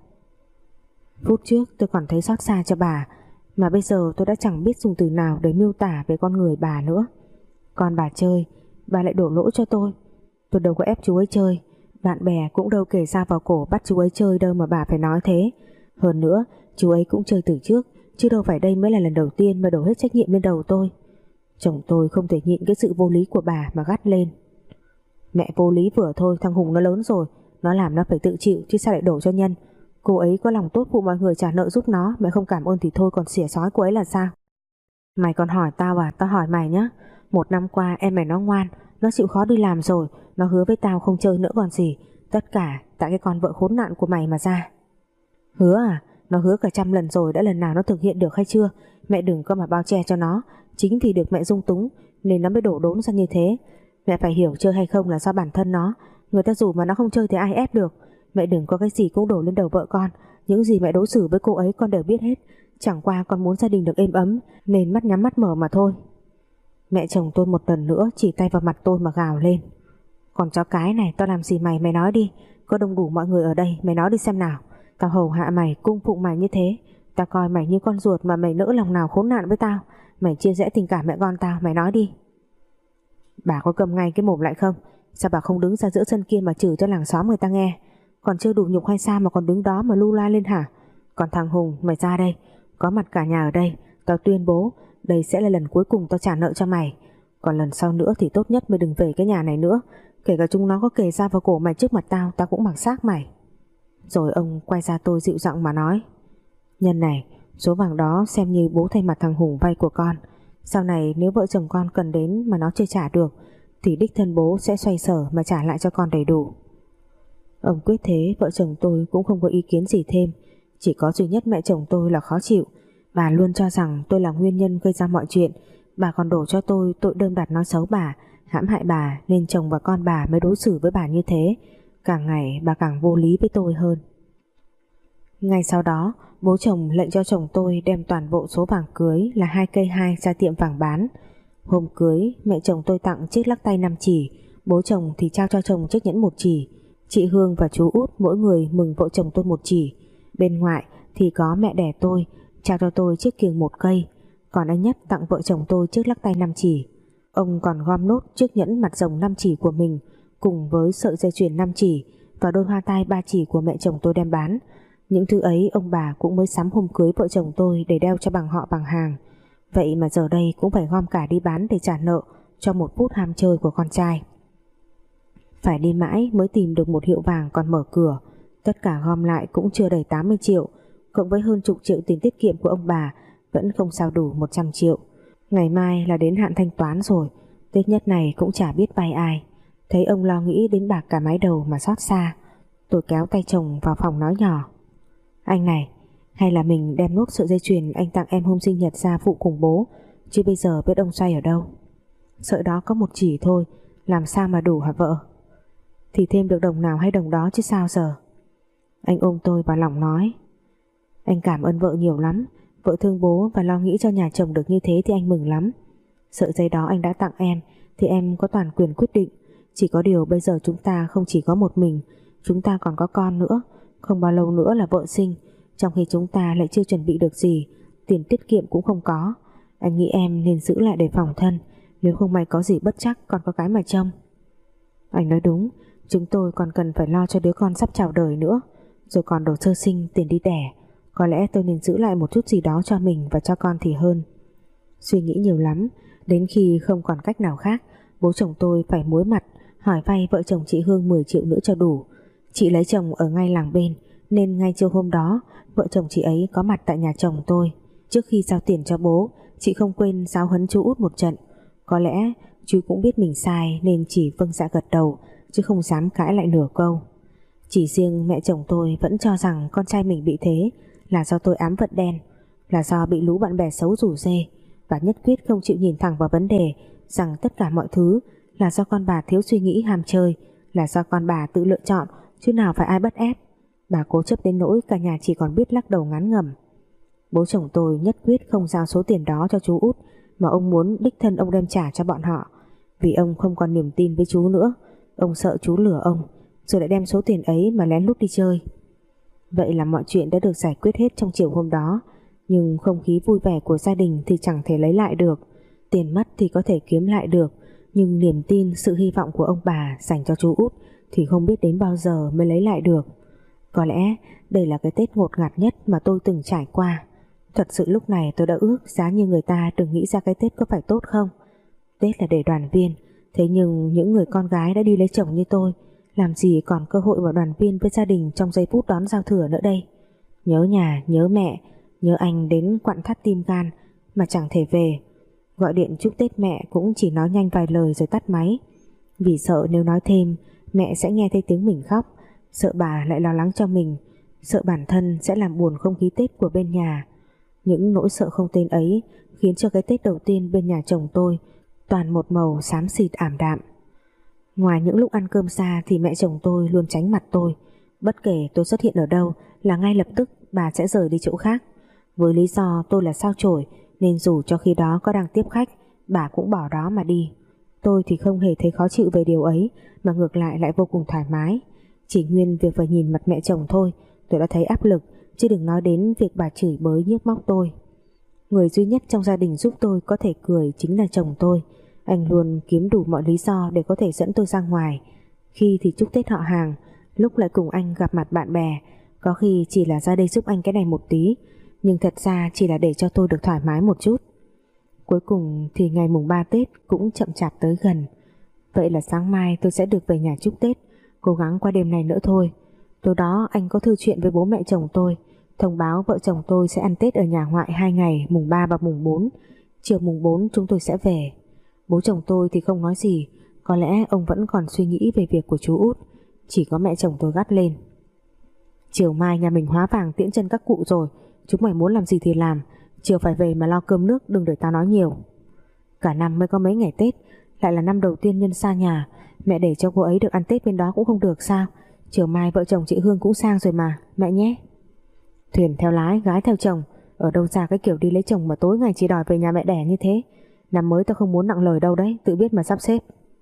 Phút trước tôi còn thấy xót xa cho bà, mà bây giờ tôi đã chẳng biết dùng từ nào để miêu tả về con người bà nữa. Còn bà chơi, bà lại đổ lỗi cho tôi. Tôi đâu có ép chú ấy chơi, bạn bè cũng đâu kể ra vào cổ bắt chú ấy chơi đâu mà bà phải nói thế. Hơn nữa, chú ấy cũng chơi từ trước, chứ đâu phải đây mới là lần đầu tiên mà đổ hết trách nhiệm lên đầu tôi. Chồng tôi không thể nhịn cái sự vô lý của bà mà gắt lên: mẹ vô lý vừa thôi, thằng Hùng nó lớn rồi, nó làm nó phải tự chịu chứ sao lại đổ cho Nhân. Cô ấy có lòng tốt phụ mọi người trả nợ giúp nó, mẹ không cảm ơn thì thôi, còn xỉa xói cô ấy là sao? Mày còn hỏi tao à? Tao hỏi mày nhá. Một năm qua em mày nó ngoan, nó chịu khó đi làm rồi, nó hứa với tao không chơi nữa còn gì. Tất cả tại cái con vợ khốn nạn của mày mà ra. Hứa à? Nó hứa cả trăm lần rồi, đã lần nào nó thực hiện được hay chưa? Mẹ đừng có mà bao che cho nó. Chính vì được mẹ dung túng nên nó mới đổ đốn ra như thế. Mẹ phải hiểu chơi hay không là do bản thân nó. Người ta rủ mà nó không chơi thì ai ép được. Mẹ đừng có cái gì cũng đổ lên đầu vợ con. Những gì mẹ đối xử với cô ấy con đều biết hết. Chẳng qua con muốn gia đình được êm ấm nên mắt nhắm mắt mở mà thôi. Mẹ chồng tôi một lần nữa chỉ tay vào mặt tôi mà gào lên: còn chó cái này, tao làm gì mày? Mày nói đi. Có đông đủ mọi người ở đây, mày nói đi xem nào. Tao hầu hạ mày, cung phụng mày như thế, tao coi mày như con ruột mà mày nỡ lòng nào khốn nạn với tao. Mày chia rẽ tình cảm mẹ con tao, mày nói đi. Bà có cầm ngay cái mồm lại không? Sao bà không đứng ra giữa sân kia mà chửi cho làng xóm người ta nghe? Còn chưa đủ nhục hay sao mà còn đứng đó mà lu la lên hả? Còn thằng Hùng, mày ra đây. Có mặt cả nhà ở đây, tao tuyên bố đây sẽ là lần cuối cùng tao trả nợ cho mày. Còn lần sau nữa thì tốt nhất mày đừng về cái nhà này nữa. Kể cả chúng nó có kề dao vào cổ mày trước mặt tao, tao cũng mặc xác mày. Rồi ông quay ra tôi dịu giọng mà nói: Nhân này, số vàng đó xem như bố thay mặt thằng Hùng vay của con. Sau này nếu vợ chồng con cần đến mà nó chưa trả được thì đích thân bố sẽ xoay sở mà trả lại cho con đầy đủ. Ông quyết thế, vợ chồng tôi cũng không có ý kiến gì thêm. Chỉ có duy nhất mẹ chồng tôi là khó chịu. Bà luôn cho rằng tôi là nguyên nhân gây ra mọi chuyện. Bà còn đổ cho tôi tội đơm đặt nói xấu bà, hãm hại bà, nên chồng và con bà mới đối xử với bà như thế. Càng ngày bà càng vô lý với tôi hơn. Ngay sau đó, bố chồng lệnh cho chồng tôi đem toàn bộ số vàng cưới là hai cây hai ra tiệm vàng bán. Hôm cưới, mẹ chồng tôi tặng chiếc lắc tay năm chỉ, bố chồng thì trao cho chồng chiếc nhẫn một chỉ. Chị Hương và chú Út mỗi người mừng vợ chồng tôi một chỉ. Bên ngoại thì có mẹ đẻ tôi trao cho tôi chiếc kiềng một cây, còn anh Nhất tặng vợ chồng tôi chiếc lắc tay năm chỉ. Ông còn gom nốt chiếc nhẫn mặt rồng năm chỉ của mình cùng với sợi dây chuyền năm chỉ và đôi hoa tai ba chỉ của mẹ chồng tôi đem bán. Những thứ ấy ông bà cũng mới sắm hôm cưới vợ chồng tôi để đeo cho bằng họ bằng hàng. Vậy mà giờ đây cũng phải gom cả đi bán để trả nợ cho một phút ham chơi của con trai. Phải đi mãi mới tìm được một hiệu vàng còn mở cửa. Tất cả gom lại cũng chưa đầy tám mươi triệu, cộng với hơn chục triệu tiền tiết kiệm của ông bà vẫn không sao đủ một trăm triệu. Ngày mai là đến hạn thanh toán rồi, Tết Nhất này cũng chả biết vay ai. Thấy ông lo nghĩ đến bạc cả mái đầu mà xót xa. Tôi kéo tay chồng vào phòng nói nhỏ: Anh này, hay là mình đem nốt sợi dây chuyền anh tặng em hôm sinh nhật ra phụ cùng bố, chứ bây giờ biết ông xoay ở đâu. Sợi đó có một chỉ thôi, làm sao mà đủ hả vợ? Thì thêm được đồng nào hay đồng đó chứ sao giờ. Anh ôm tôi vào lòng nói: Anh cảm ơn vợ nhiều lắm. Vợ thương bố và lo nghĩ cho nhà chồng được như thế thì anh mừng lắm. Sợi dây đó anh đã tặng em thì em có toàn quyền quyết định. Chỉ có điều bây giờ chúng ta không chỉ có một mình, chúng ta còn có con nữa. Không bao lâu nữa là vợ sinh, trong khi chúng ta lại chưa chuẩn bị được gì, tiền tiết kiệm cũng không có. Anh nghĩ em nên giữ lại để phòng thân, nếu không may có gì bất chắc còn có cái mà trông. Anh nói đúng, chúng tôi còn cần phải lo cho đứa con sắp chào đời nữa, rồi còn đồ sơ sinh, tiền đi đẻ. Có lẽ tôi nên giữ lại một chút gì đó cho mình và cho con thì hơn. Suy nghĩ nhiều lắm, đến khi không còn cách nào khác, bố chồng tôi phải muối mặt hỏi vay vợ chồng chị Hương mười triệu nữa cho đủ. Chị lấy chồng ở ngay làng bên, nên ngay chiều hôm đó vợ chồng chị ấy có mặt tại nhà chồng tôi. Trước khi giao tiền cho bố, chị không quên giáo huấn chú út một trận. Có lẽ chú cũng biết mình sai nên chỉ vâng dạ gật đầu, chứ không dám cãi lại nửa câu. Chỉ riêng mẹ chồng tôi vẫn cho rằng con trai mình bị thế là do tôi ám vận đen, là do bị lũ bạn bè xấu rủ rê, và nhất quyết không chịu nhìn thẳng vào vấn đề rằng tất cả mọi thứ là do con bà thiếu suy nghĩ ham chơi, là do con bà tự lựa chọn chứ nào phải ai bắt ép. Bà cố chấp đến nỗi cả nhà chỉ còn biết lắc đầu ngán ngẩm. Bố chồng tôi nhất quyết không giao số tiền đó cho chú út, mà ông muốn đích thân ông đem trả cho bọn họ, vì ông không còn niềm tin với chú nữa. Ông sợ chú lừa ông rồi lại đem số tiền ấy mà lén lút đi chơi. Vậy là mọi chuyện đã được giải quyết hết trong chiều hôm đó. Nhưng không khí vui vẻ của gia đình thì chẳng thể lấy lại được. Tiền mất thì có thể kiếm lại được, nhưng niềm tin, sự hy vọng của ông bà dành cho chú út thì không biết đến bao giờ mới lấy lại được. Có lẽ đây là cái Tết ngột ngạt nhất mà tôi từng trải qua. Thật sự lúc này tôi đã ước giá như người ta đừng nghĩ ra cái Tết có phải tốt không. Tết là để đoàn viên, thế nhưng những người con gái đã đi lấy chồng như tôi làm gì còn cơ hội vào đoàn viên với gia đình trong giây phút đón giao thừa nữa đây. Nhớ nhà, nhớ mẹ, nhớ anh đến quặn thắt tim gan mà chẳng thể về. Gọi điện chúc Tết mẹ cũng chỉ nói nhanh vài lời rồi tắt máy, vì sợ nếu nói thêm mẹ sẽ nghe thấy tiếng mình khóc, sợ bà lại lo lắng cho mình, sợ bản thân sẽ làm buồn không khí Tết của bên nhà. Những nỗi sợ không tên ấy khiến cho cái Tết đầu tiên bên nhà chồng tôi toàn một màu xám xịt ảm đạm. Ngoài những lúc ăn cơm xa thì mẹ chồng tôi luôn tránh mặt tôi. Bất kể tôi xuất hiện ở đâu là ngay lập tức bà sẽ rời đi chỗ khác, với lý do tôi là sao chổi, nên dù cho khi đó có đang tiếp khách, bà cũng bỏ đó mà đi. Tôi thì không hề thấy khó chịu về điều ấy, mà ngược lại lại vô cùng thoải mái. Chỉ nguyên việc phải nhìn mặt mẹ chồng thôi tôi đã thấy áp lực, chứ đừng nói đến việc bà chửi bới nhức móc tôi. Người duy nhất trong gia đình giúp tôi có thể cười chính là chồng tôi. Anh luôn kiếm đủ mọi lý do để có thể dẫn tôi ra ngoài. Khi thì chúc Tết họ hàng, lúc lại cùng anh gặp mặt bạn bè, có khi chỉ là ra đây giúp anh cái này một tí, nhưng thật ra chỉ là để cho tôi được thoải mái một chút. Cuối cùng thì ngày mùng ba Tết cũng chậm chạp tới gần. Vậy là sáng mai tôi sẽ được về nhà chúc Tết, cố gắng qua đêm này nữa thôi. Tối đó anh có thư chuyện với bố mẹ chồng tôi, thông báo vợ chồng tôi sẽ ăn Tết ở nhà ngoại hai ngày, mùng ba và mùng bốn. Chiều mùng bốn chúng tôi sẽ về. Bố chồng tôi thì không nói gì, có lẽ ông vẫn còn suy nghĩ về việc của chú út. Chỉ có mẹ chồng tôi gắt lên: Chiều mai nhà mình hóa vàng tiễn chân các cụ rồi, chúng mày muốn làm gì thì làm, chiều phải về mà lo cơm nước, đừng để tao nói nhiều. Cả năm mới có mấy ngày Tết, lại là năm đầu tiên nhân xa nhà, mẹ để cho cô ấy được ăn Tết bên đó cũng không được sao? Chiều mai vợ chồng chị Hương cũng sang rồi mà, mẹ nhé. Thuyền theo lái, gái theo chồng, ở đâu ra cái kiểu đi lấy chồng mà tối ngày chỉ đòi về nhà mẹ đẻ như thế. Năm mới tao không muốn nặng lời đâu đấy, tự biết mà sắp xếp.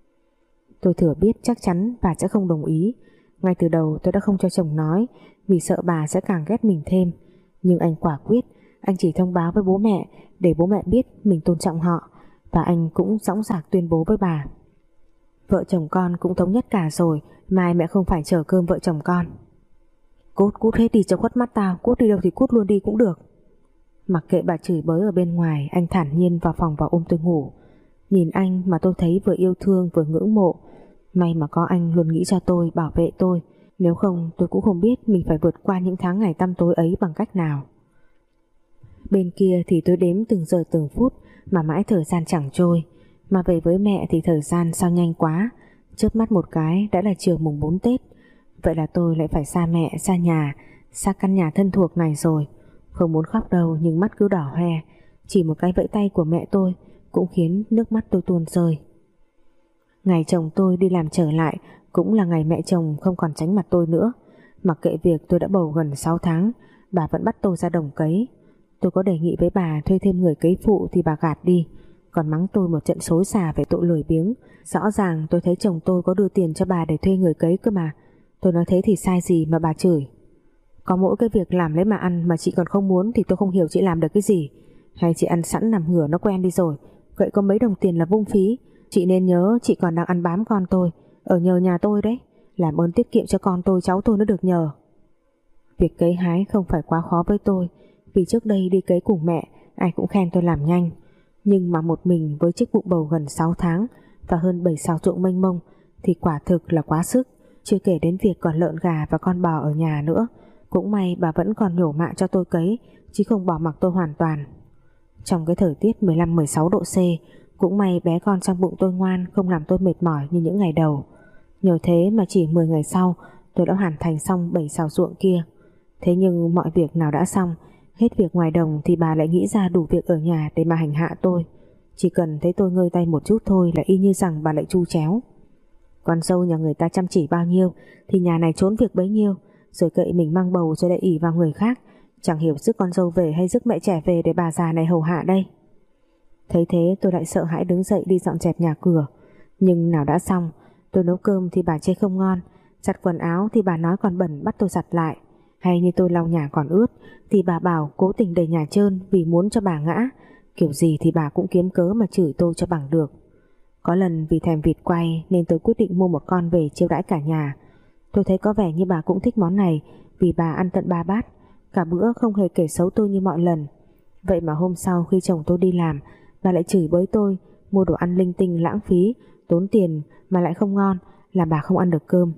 Tôi thừa biết chắc chắn bà sẽ không đồng ý. Ngay từ đầu tôi đã không cho chồng nói, vì sợ bà sẽ càng ghét mình thêm. Nhưng anh quả quyết, anh chỉ thông báo với bố mẹ để bố mẹ biết mình tôn trọng họ, và anh cũng dõng dạc tuyên bố với bà. Vợ chồng con cũng thống nhất cả rồi, mai mẹ không phải chờ cơm vợ chồng con. Cút, cút hết đi cho khuất mắt tao, cút đi đâu thì cút luôn đi cũng được. Mặc kệ bà chửi bới ở bên ngoài, anh thản nhiên vào phòng vào ôm tôi ngủ. Nhìn anh mà tôi thấy vừa yêu thương vừa ngưỡng mộ. May mà có anh luôn nghĩ cho tôi, bảo vệ tôi. Nếu không tôi cũng không biết mình phải vượt qua những tháng ngày tăm tối ấy bằng cách nào. Bên kia thì tôi đếm từng giờ từng phút mà mãi thời gian chẳng trôi. Mà về với mẹ thì thời gian sao nhanh quá. Chớp mắt một cái đã là chiều mùng bốn Tết. Vậy là tôi lại phải xa mẹ, xa nhà, xa căn nhà thân thuộc này rồi. Không muốn khóc đâu nhưng mắt cứ đỏ hoe. Chỉ một cái vẫy tay của mẹ tôi cũng khiến nước mắt tôi tuôn rơi. Ngày chồng tôi đi làm trở lại cũng là ngày mẹ chồng không còn tránh mặt tôi nữa. Mặc kệ việc tôi đã bầu gần sáu tháng, bà vẫn bắt tôi ra đồng cấy. Tôi có đề nghị với bà thuê thêm người cấy phụ thì bà gạt đi, còn mắng tôi một trận xối xả về tội lười biếng. Rõ ràng tôi thấy chồng tôi có đưa tiền cho bà để thuê người cấy cơ mà. Tôi nói thế thì sai gì mà bà chửi. Có mỗi cái việc làm lấy mà ăn mà chị còn không muốn thì tôi không hiểu chị làm được cái gì. Hay chị ăn sẵn nằm ngửa nó quen đi rồi, vậy có mấy đồng tiền là vung phí. Chị nên nhớ chị còn đang ăn bám con tôi, ở nhờ nhà tôi đấy. Làm ơn tiết kiệm cho con tôi, cháu tôi nó được nhờ. Việc cấy hái không phải quá khó với tôi, vì trước đây đi cấy cùng mẹ ai cũng khen tôi làm nhanh. Nhưng mà một mình với chiếc bụng bầu gần sáu tháng và hơn bảy sào ruộng mênh mông thì quả thực là quá sức. Chưa kể đến việc còn lợn gà và con bò ở nhà nữa. Cũng may bà vẫn còn nhổ mạ cho tôi cấy, chứ không bỏ mặc tôi hoàn toàn. Trong cái thời tiết mười lăm mười sáu độ C, cũng may bé con trong bụng tôi ngoan, không làm tôi mệt mỏi như những ngày đầu. Nhờ thế mà chỉ mười ngày sau tôi đã hoàn thành xong bảy sào ruộng kia. Thế nhưng mọi việc nào đã xong, hết việc ngoài đồng thì bà lại nghĩ ra đủ việc ở nhà để mà hành hạ tôi. Chỉ cần thấy tôi ngơi tay một chút thôi là y như rằng bà lại chu chéo. Con dâu nhà người ta chăm chỉ bao nhiêu thì nhà này trốn việc bấy nhiêu, rồi cậy mình mang bầu rồi lại ỷ vào người khác. Chẳng hiểu rước con dâu về hay rước mẹ trẻ về để bà già này hầu hạ đây. Thấy thế tôi lại sợ hãi đứng dậy đi dọn dẹp nhà cửa. Nhưng nào đã xong, tôi nấu cơm thì bà chê không ngon, giặt quần áo thì bà nói còn bẩn bắt tôi giặt lại. Hay như tôi lau nhà còn ướt thì bà bảo cố tình đẩy nhà trơn vì muốn cho bà ngã. Kiểu gì thì bà cũng kiếm cớ mà chửi tôi cho bằng được. Có lần vì thèm vịt quay nên tôi quyết định mua một con về chiêu đãi cả nhà. Tôi thấy có vẻ như bà cũng thích món này, vì bà ăn tận ba bát, cả bữa không hề kể xấu tôi như mọi lần. Vậy mà hôm sau khi chồng tôi đi làm, bà lại chửi bới tôi mua đồ ăn linh tinh lãng phí, tốn tiền mà lại không ngon, làm bà không ăn được cơm.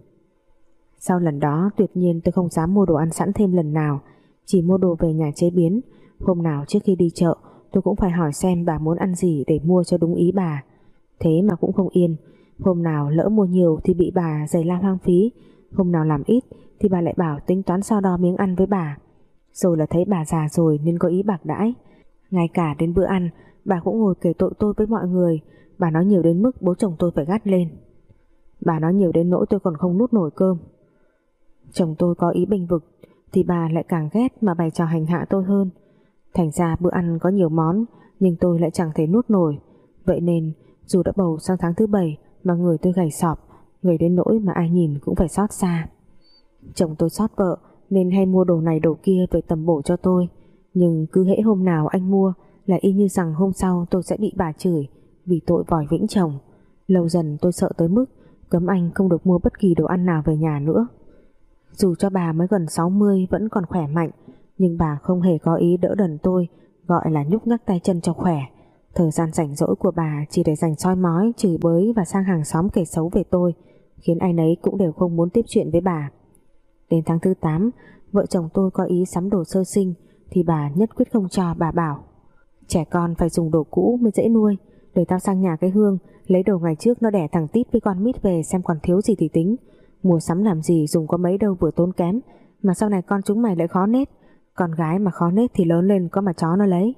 Sau lần đó tuyệt nhiên tôi không dám mua đồ ăn sẵn thêm lần nào, chỉ mua đồ về nhà chế biến. Hôm nào trước khi đi chợ tôi cũng phải hỏi xem bà muốn ăn gì để mua cho đúng ý bà. Thế mà cũng không yên, hôm nào lỡ mua nhiều thì bị bà giày la hoang phí, hôm nào làm ít thì bà lại bảo tính toán so đo miếng ăn với bà. Rồi là thấy bà già rồi nên có ý bạc đãi. Ngay cả đến bữa ăn bà cũng ngồi kể tội tôi với mọi người. Bà nói nhiều đến mức bố chồng tôi phải gắt lên. Bà nói nhiều đến nỗi tôi còn không nuốt nổi cơm. Chồng tôi có ý bênh vực thì bà lại càng ghét mà bày trò hành hạ tôi hơn. Thành ra bữa ăn có nhiều món nhưng tôi lại chẳng thể nuốt nổi. Vậy nên dù đã bầu sang tháng thứ bảy mà người tôi gầy sọp, người đến nỗi mà ai nhìn cũng phải xót xa. Chồng tôi xót vợ nên hay mua đồ này đồ kia về tầm bổ cho tôi. Nhưng cứ hễ hôm nào anh mua là y như rằng hôm sau tôi sẽ bị bà chửi vì tội vòi vĩnh chồng. Lâu dần tôi sợ tới mức cấm anh không được mua bất kỳ đồ ăn nào về nhà nữa. Dù cho bà mới gần sáu mươi vẫn còn khỏe mạnh, nhưng bà không hề có ý đỡ đần tôi, gọi là nhúc nhắc tay chân cho khỏe. Thời gian rảnh rỗi của bà chỉ để dành soi mói, chửi bới và sang hàng xóm kể xấu về tôi, khiến ai nấy cũng đều không muốn tiếp chuyện với bà. Đến tháng thứ tám, vợ chồng tôi có ý sắm đồ sơ sinh thì bà nhất quyết không cho. Bà bảo trẻ con phải dùng đồ cũ mới dễ nuôi, để tao sang nhà cái Hương lấy đồ ngày trước nó đẻ thằng Tít với con Mít về xem còn thiếu gì thì tính. Mua sắm làm gì, dùng có mấy đâu vừa tốn kém, mà sau này con chúng mày lại khó nết. Con gái mà khó nết thì lớn lên có mà chó nó lấy.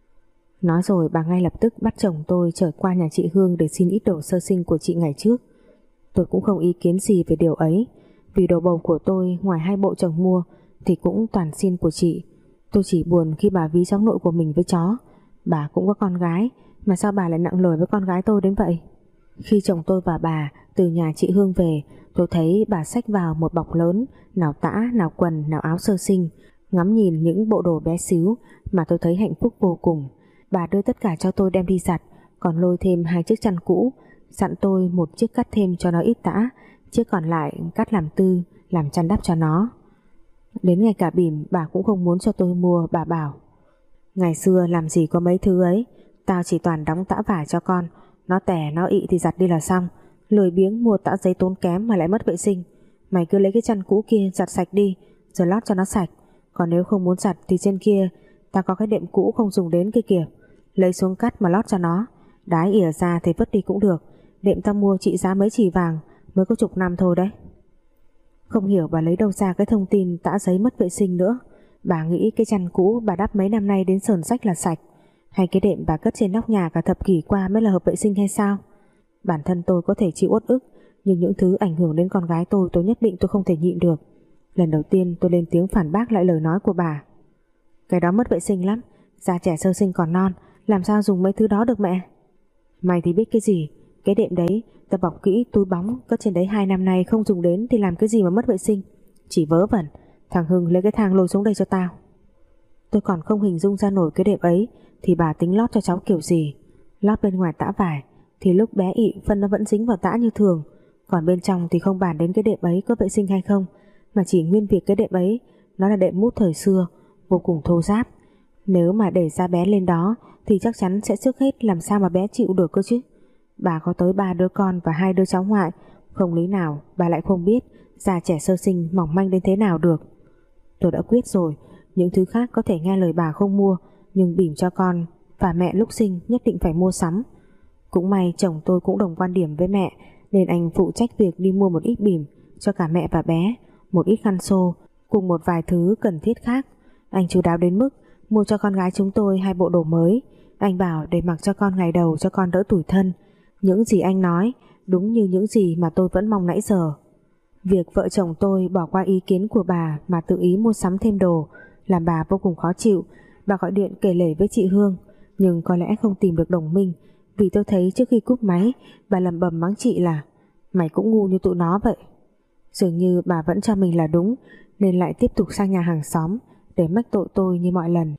Nói rồi bà ngay lập tức bắt chồng tôi trở qua nhà chị Hương để xin ít đồ sơ sinh của chị ngày trước. Tôi cũng không ý kiến gì về điều ấy, vì đồ bầu của tôi ngoài hai bộ chồng mua thì cũng toàn xin của chị. Tôi chỉ buồn khi bà ví cháu nội của mình với chó. Bà cũng có con gái, mà sao bà lại nặng lời với con gái tôi đến vậy? Khi chồng tôi và bà từ nhà chị Hương về, tôi thấy bà xách vào một bọc lớn, nào tã, nào quần, nào áo sơ sinh. Ngắm nhìn những bộ đồ bé xíu mà tôi thấy hạnh phúc vô cùng. Bà đưa tất cả cho tôi đem đi giặt, còn lôi thêm hai chiếc chăn cũ, dặn tôi một chiếc cắt thêm cho nó ít tã, chiếc còn lại cắt làm tư, làm chăn đắp cho nó. Đến ngày cả bỉm bà cũng không muốn cho tôi mua. Bà bảo: ngày xưa làm gì có mấy thứ ấy, tao chỉ toàn đóng tã vải cho con, nó tẻ nó ị thì giặt đi là xong, lười biếng mua tã giấy tốn kém mà lại mất vệ sinh. Mày cứ lấy cái chăn cũ kia giặt sạch đi, rồi lót cho nó sạch. Còn nếu không muốn giặt thì trên kia tao có cái đệm cũ không dùng đến kia kìa, lấy xuống cắt mà lót cho nó, đái ỉa ra thì vứt đi cũng được. Đệm tao mua trị giá mấy chỉ vàng, mới có chục năm thôi đấy. Không hiểu bà lấy đâu ra cái thông tin tã giấy mất vệ sinh nữa. Bà nghĩ cái chăn cũ bà đắp mấy năm nay đến sờn rách là sạch, hay cái đệm bà cất trên nóc nhà cả thập kỷ qua mới là hợp vệ sinh hay sao? Bản thân tôi có thể chịu uất ức, nhưng những thứ ảnh hưởng đến con gái tôi tôi nhất định tôi không thể nhịn được. Lần đầu tiên tôi lên tiếng phản bác lại lời nói của bà. Cái đó mất vệ sinh lắm, da trẻ sơ sinh còn non, làm sao dùng mấy thứ đó được mẹ? Mày thì biết cái gì? Cái đệm đấy tao bọc kỹ túi bóng, cất trên đấy hai năm nay không dùng đến thì làm cái gì mà mất vệ sinh? Chỉ vớ vẩn. Thằng Hưng lấy cái thang lôi xuống đây cho tao. Tôi còn không hình dung ra nổi cái đệm ấy thì bà tính lót cho cháu kiểu gì. Lót bên ngoài tã vải thì lúc bé ị phân nó vẫn dính vào tã như thường, còn bên trong thì không bàn đến cái đệm ấy có vệ sinh hay không, mà chỉ nguyên việc cái đệm ấy nó là đệm mút thời xưa, vô cùng thô ráp. Nếu mà để ra bé lên đó thì chắc chắn sẽ sức hết, làm sao mà bé chịu được cơ chứ. Bà có tới ba đứa con và hai đứa cháu ngoại, không lý nào bà lại không biết da trẻ sơ sinh mỏng manh đến thế nào được. Tôi đã quyết rồi, những thứ khác có thể nghe lời bà không mua, nhưng bỉm cho con và mẹ lúc sinh nhất định phải mua sắm. Cũng may chồng tôi cũng đồng quan điểm với mẹ, nên anh phụ trách việc đi mua một ít bỉm cho cả mẹ và bé, một ít khăn xô cùng một vài thứ cần thiết khác. Anh chu đáo đến mức mua cho con gái chúng tôi hai bộ đồ mới. Anh bảo để mặc cho con ngày đầu cho con đỡ tủi thân. Những gì anh nói đúng như những gì mà tôi vẫn mong nãy giờ. Việc vợ chồng tôi bỏ qua ý kiến của bà mà tự ý mua sắm thêm đồ làm bà vô cùng khó chịu. Bà gọi điện kể lể với chị Hương, nhưng có lẽ không tìm được đồng minh, vì tôi thấy trước khi cúp máy bà lầm bầm mắng chị là mày cũng ngu như tụi nó vậy. Dường như bà vẫn cho mình là đúng, nên lại tiếp tục sang nhà hàng xóm để mách tội tôi như mọi lần.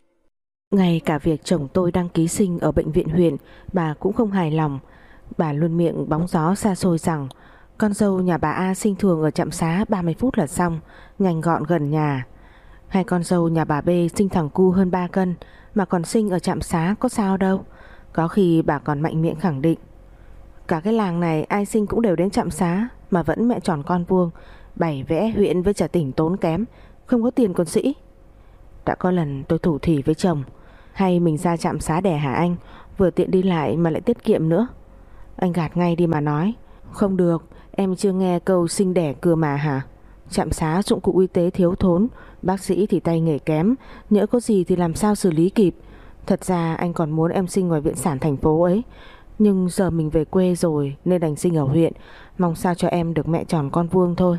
Ngay cả việc chồng tôi đăng ký sinh ở bệnh viện huyện bà cũng không hài lòng. Bà luôn miệng bóng gió xa xôi rằng con dâu nhà bà A sinh thường ở trạm xá ba mươi phút là xong, nhanh gọn gần nhà. Hay con dâu nhà bà B sinh thằng cu hơn ba cân mà còn sinh ở trạm xá có sao đâu. Có khi bà còn mạnh miệng khẳng định cả cái làng này ai sinh cũng đều đến trạm xá mà vẫn mẹ tròn con vuông, bày vẽ huyện với trả tỉnh tốn kém, không có tiền còn sĩ. Đã có lần tôi thủ thỉ với chồng, hay mình ra trạm xá đẻ hả anh, vừa tiện đi lại mà lại tiết kiệm nữa. Anh gạt ngay đi mà nói không được, em chưa nghe câu sinh đẻ cừa mà hả? Trạm xá dụng cụ y tế thiếu thốn, bác sĩ thì tay nghề kém, nhỡ có gì thì làm sao xử lý kịp. Thật ra anh còn muốn em sinh ngoài viện sản thành phố ấy, nhưng giờ mình về quê rồi nên đành sinh ở huyện, mong sao cho em được mẹ tròn con vuông thôi.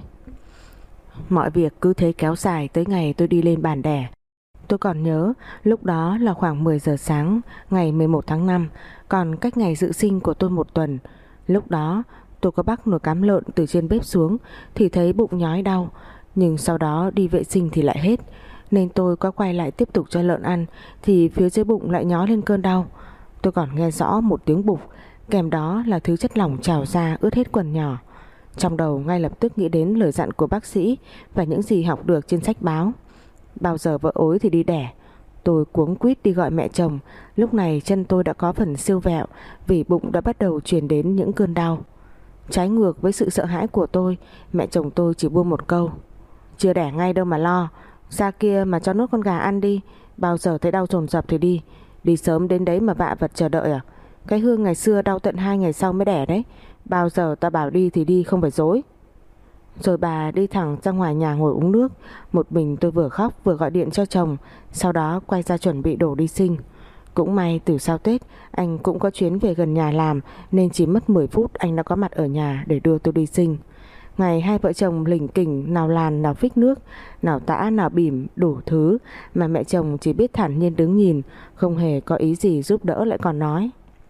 Mọi việc cứ thế kéo dài tới ngày tôi đi lên bàn đẻ. Tôi còn nhớ lúc đó là khoảng mười giờ sáng ngày mười một tháng năm, còn cách ngày dự sinh của tôi một tuần. Lúc đó tôi có bắc nồi cám lợn từ trên bếp xuống thì thấy bụng nhói đau, nhưng sau đó đi vệ sinh thì lại hết, nên tôi có quay lại tiếp tục cho lợn ăn thì phía dưới bụng lại nhói lên cơn đau. Tôi còn nghe rõ một tiếng bụp, kèm đó là thứ chất lỏng trào ra ướt hết quần nhỏ. Trong đầu ngay lập tức nghĩ đến lời dặn của bác sĩ và những gì học được trên sách báo. Bao giờ vợ ối thì đi đẻ. Tôi cuống quýt đi gọi mẹ chồng. Lúc này chân tôi đã có phần siêu vẹo vì bụng đã bắt đầu truyền đến những cơn đau. Trái ngược với sự sợ hãi của tôi, mẹ chồng tôi chỉ buông một câu: chưa đẻ ngay đâu mà lo, ra kia mà cho nốt con gà ăn đi, bao giờ thấy đau dồn dập thì đi. Đi sớm đến đấy mà vạ vật chờ đợi à? Cái Hương ngày xưa đau tận hai ngày sau mới đẻ đấy. Bao giờ ta bảo đi thì đi, không phải dối. Rồi bà đi thẳng ra ngoài nhà ngồi uống nước. Một mình tôi vừa khóc vừa gọi điện cho chồng, sau đó quay ra chuẩn bị đổ đi sinh. Cũng may từ sau Tết anh cũng có chuyến về gần nhà làm, nên chỉ mất mười phút anh đã có mặt ở nhà để đưa tôi đi sinh. Ngày hai vợ chồng lỉnh kỉnh, nào làn nào phích nước, nào tã nào bỉm, đủ thứ mà mẹ chồng chỉ biết thản nhiên đứng nhìn, không hề có ý gì giúp đỡ, lại còn nói: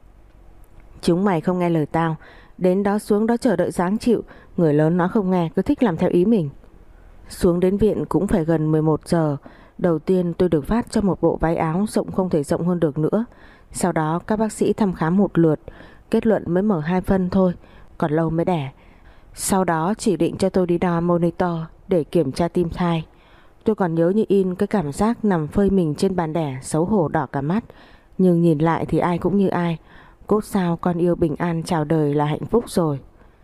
chúng mày không nghe lời tao, đến đó xuống đó chờ đợi giáng chịu. Người lớn nó không nghe, cứ thích làm theo ý mình. Xuống đến viện cũng phải gần mười một giờ. Đầu tiên tôi được phát cho một bộ váy áo rộng không thể rộng hơn được nữa. Sau đó các bác sĩ thăm khám một lượt, kết luận mới mở hai phân thôi, còn lâu mới đẻ. Sau đó chỉ định cho tôi đi đo monitor để kiểm tra tim thai. Tôi còn nhớ như in cái cảm giác nằm phơi mình trên bàn đẻ, xấu hổ đỏ cả mắt. Nhưng nhìn lại thì ai cũng như ai, cốt sao con yêu bình an chào đời là hạnh phúc rồi.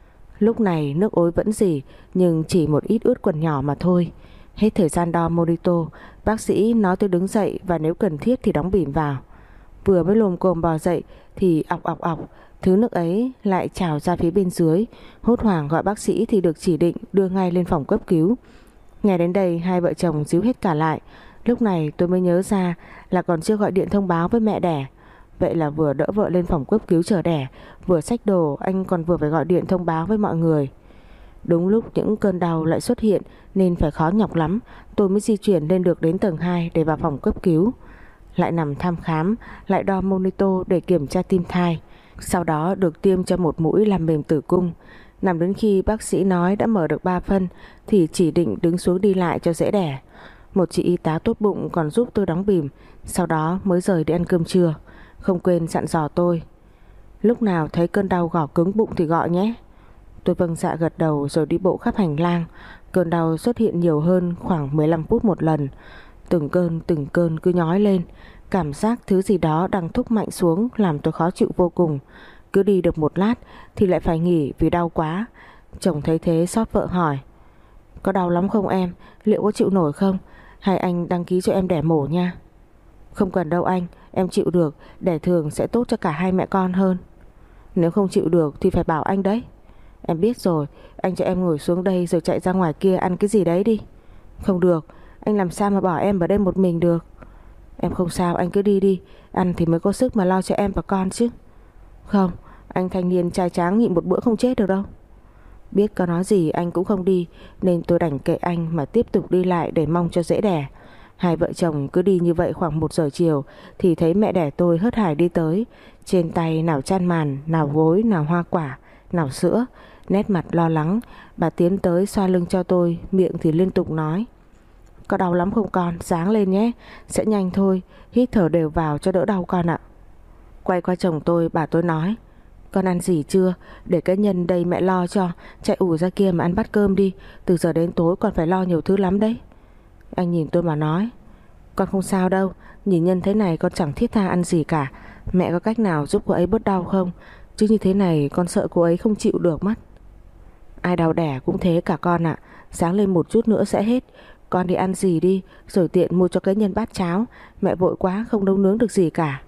Lúc này nước ối vẫn rỉ, nhưng chỉ một ít ướt quần nhỏ mà thôi. Hết thời gian đo monitor, bác sĩ nói tôi đứng dậy và nếu cần thiết thì đóng bỉm vào. Vừa mới lồm cồm bò dậy thì ọc ọc ọc, thứ nước ấy lại trào ra phía bên dưới. Hốt hoảng gọi bác sĩ thì được chỉ định đưa ngay lên phòng cấp cứu. Nghe đến đây hai vợ chồng díu hết cả lại. Lúc này tôi mới nhớ ra là còn chưa gọi điện thông báo với mẹ đẻ. Vậy là vừa đỡ vợ lên phòng cấp cứu chờ đẻ, vừa xách đồ, anh còn vừa phải gọi điện thông báo với mọi người. Đúng lúc những cơn đau lại xuất hiện nên phải khó nhọc lắm, tôi mới di chuyển lên được đến tầng hai để vào phòng cấp cứu. Lại nằm thăm khám, lại đo monitor để kiểm tra tim thai. Sau đó được tiêm cho một mũi làm mềm tử cung. Nằm đến khi bác sĩ nói đã mở được ba phân thì chỉ định đứng xuống đi lại cho dễ đẻ. Một chị y tá tốt bụng còn giúp tôi đóng bỉm, sau đó mới rời đi ăn cơm trưa. Không quên dặn dò tôi, lúc nào thấy cơn đau gò cứng bụng thì gọi nhé. Tôi vâng dạ gật đầu rồi đi bộ khắp hành lang. Cơn đau xuất hiện nhiều hơn khoảng mười lăm phút một lần. Từng cơn từng cơn cứ nhói lên. Cảm giác thứ gì đó đang thúc mạnh xuống làm tôi khó chịu vô cùng. Cứ đi được một lát thì lại phải nghỉ vì đau quá. Chồng thấy thế xót vợ hỏi, có đau lắm không em? Liệu có chịu nổi không? Hay anh đăng ký cho em đẻ mổ nha? Không cần đâu anh, em chịu được. Đẻ thường sẽ tốt cho cả hai mẹ con hơn. Nếu không chịu được thì phải bảo anh đấy. Em biết rồi, anh cho em ngồi xuống đây rồi chạy ra ngoài kia ăn cái gì đấy đi. Không được, anh làm sao mà bỏ em ở đây một mình được. Em không sao, anh cứ đi đi. Ăn thì mới có sức mà lo cho em và con chứ. Không, anh thanh niên trai tráng nhịn một bữa không chết được đâu. Biết có nói gì anh cũng không đi, nên tôi đành kệ anh mà tiếp tục đi lại để mong cho dễ đẻ. Hai vợ chồng cứ đi như vậy khoảng một giờ chiều thì thấy mẹ đẻ tôi hớt hải đi tới. Trên tay nào chăn màn, nào gối, nào hoa quả, nào sữa. Nét mặt lo lắng, bà tiến tới xoa lưng cho tôi, miệng thì liên tục nói, có đau lắm không con? Ráng lên nhé, sẽ nhanh thôi, hít thở đều vào cho đỡ đau con ạ. Quay qua chồng tôi, bà tôi nói, con ăn gì chưa? Để cái nhân đây mẹ lo cho. Chạy ù ra kia mà ăn bát cơm đi. Từ giờ đến tối con phải lo nhiều thứ lắm đấy. Anh nhìn tôi mà nói, con không sao đâu. Nhìn nhân thế này con chẳng thiết tha ăn gì cả. Mẹ có cách nào giúp cô ấy bớt đau không? Chứ như thế này con sợ cô ấy không chịu được mất. Ai đau đẻ cũng thế cả con ạ. Sáng lên một chút nữa sẽ hết. Con đi ăn gì đi, rồi tiện mua cho cái nhân bát cháo. Mẹ vội quá không nấu nướng được gì cả.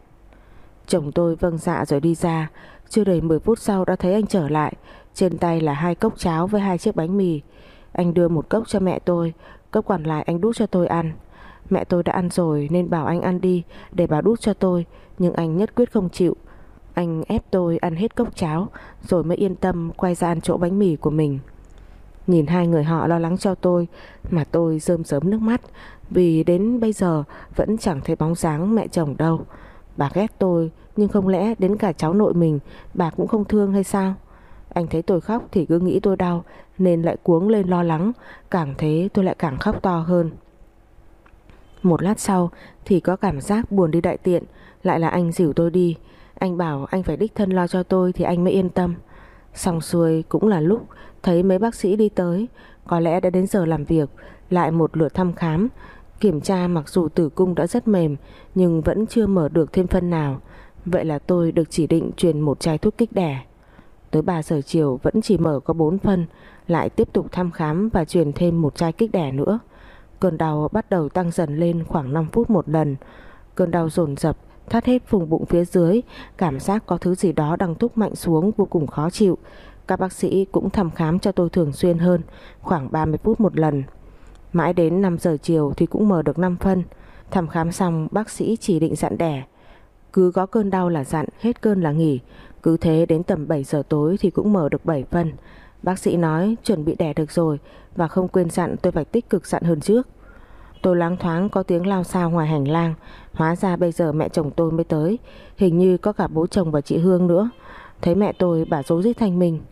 Chồng tôi vâng dạ rồi đi ra. Chưa đầy mười phút sau đã thấy anh trở lại. Trên tay là hai cốc cháo với hai chiếc bánh mì. Anh đưa một cốc cho mẹ tôi, cốc còn lại anh đút cho tôi ăn. Mẹ tôi đã ăn rồi nên bảo anh ăn đi để bà đút cho tôi, nhưng anh nhất quyết không chịu. Anh ép tôi ăn hết cốc cháo rồi mới yên tâm quay ra ăn chỗ bánh mì của mình. Nhìn hai người họ lo lắng cho tôi mà tôi rơm rớm nước mắt, vì đến bây giờ vẫn chẳng thấy bóng dáng mẹ chồng đâu. Bà ghét tôi, nhưng không lẽ đến cả cháu nội mình bà cũng không thương hay sao? Anh thấy tôi khóc thì cứ nghĩ tôi đau nên lại cuống lên lo lắng. Càng thế tôi lại càng khóc to hơn. Một lát sau thì có cảm giác buồn đi đại tiện. Lại là anh dìu tôi đi. Anh bảo anh phải đích thân lo cho tôi thì anh mới yên tâm. Xong xuôi cũng là lúc thấy mấy bác sĩ đi tới. Có lẽ đã đến giờ làm việc. Lại một lượt thăm khám. Kiểm tra mặc dù tử cung đã rất mềm nhưng vẫn chưa mở được thêm phân nào. Vậy là tôi được chỉ định truyền một chai thuốc kích đẻ. Tới ba giờ chiều vẫn chỉ mở có bốn phân. Lại tiếp tục thăm khám và truyền thêm một chai kích đẻ nữa. Cơn đau bắt đầu tăng dần lên khoảng năm phút một lần. Cơn đau dồn dập thắt hết vùng bụng phía dưới. Cảm giác có thứ gì đó đang thúc mạnh xuống vô cùng khó chịu. Các bác sĩ cũng thăm khám cho tôi thường xuyên hơn, khoảng ba mươi phút một lần. Mãi đến năm giờ chiều thì cũng mở được năm phân. Thăm khám xong bác sĩ chỉ định dặn đẻ. Cứ có cơn đau là dặn, hết cơn là nghỉ. Cứ thế đến tầm bảy giờ tối thì cũng mở được bảy phân. Bác sĩ nói chuẩn bị đẻ được rồi và không quên dặn tôi phải tích cực dặn hơn trước. Tôi loáng thoáng có tiếng lao xao ngoài hành lang. Hóa ra bây giờ mẹ chồng tôi mới tới. Hình như có cả bố chồng và chị Hương nữa. Thấy mẹ tôi bà rối rít thanh minh,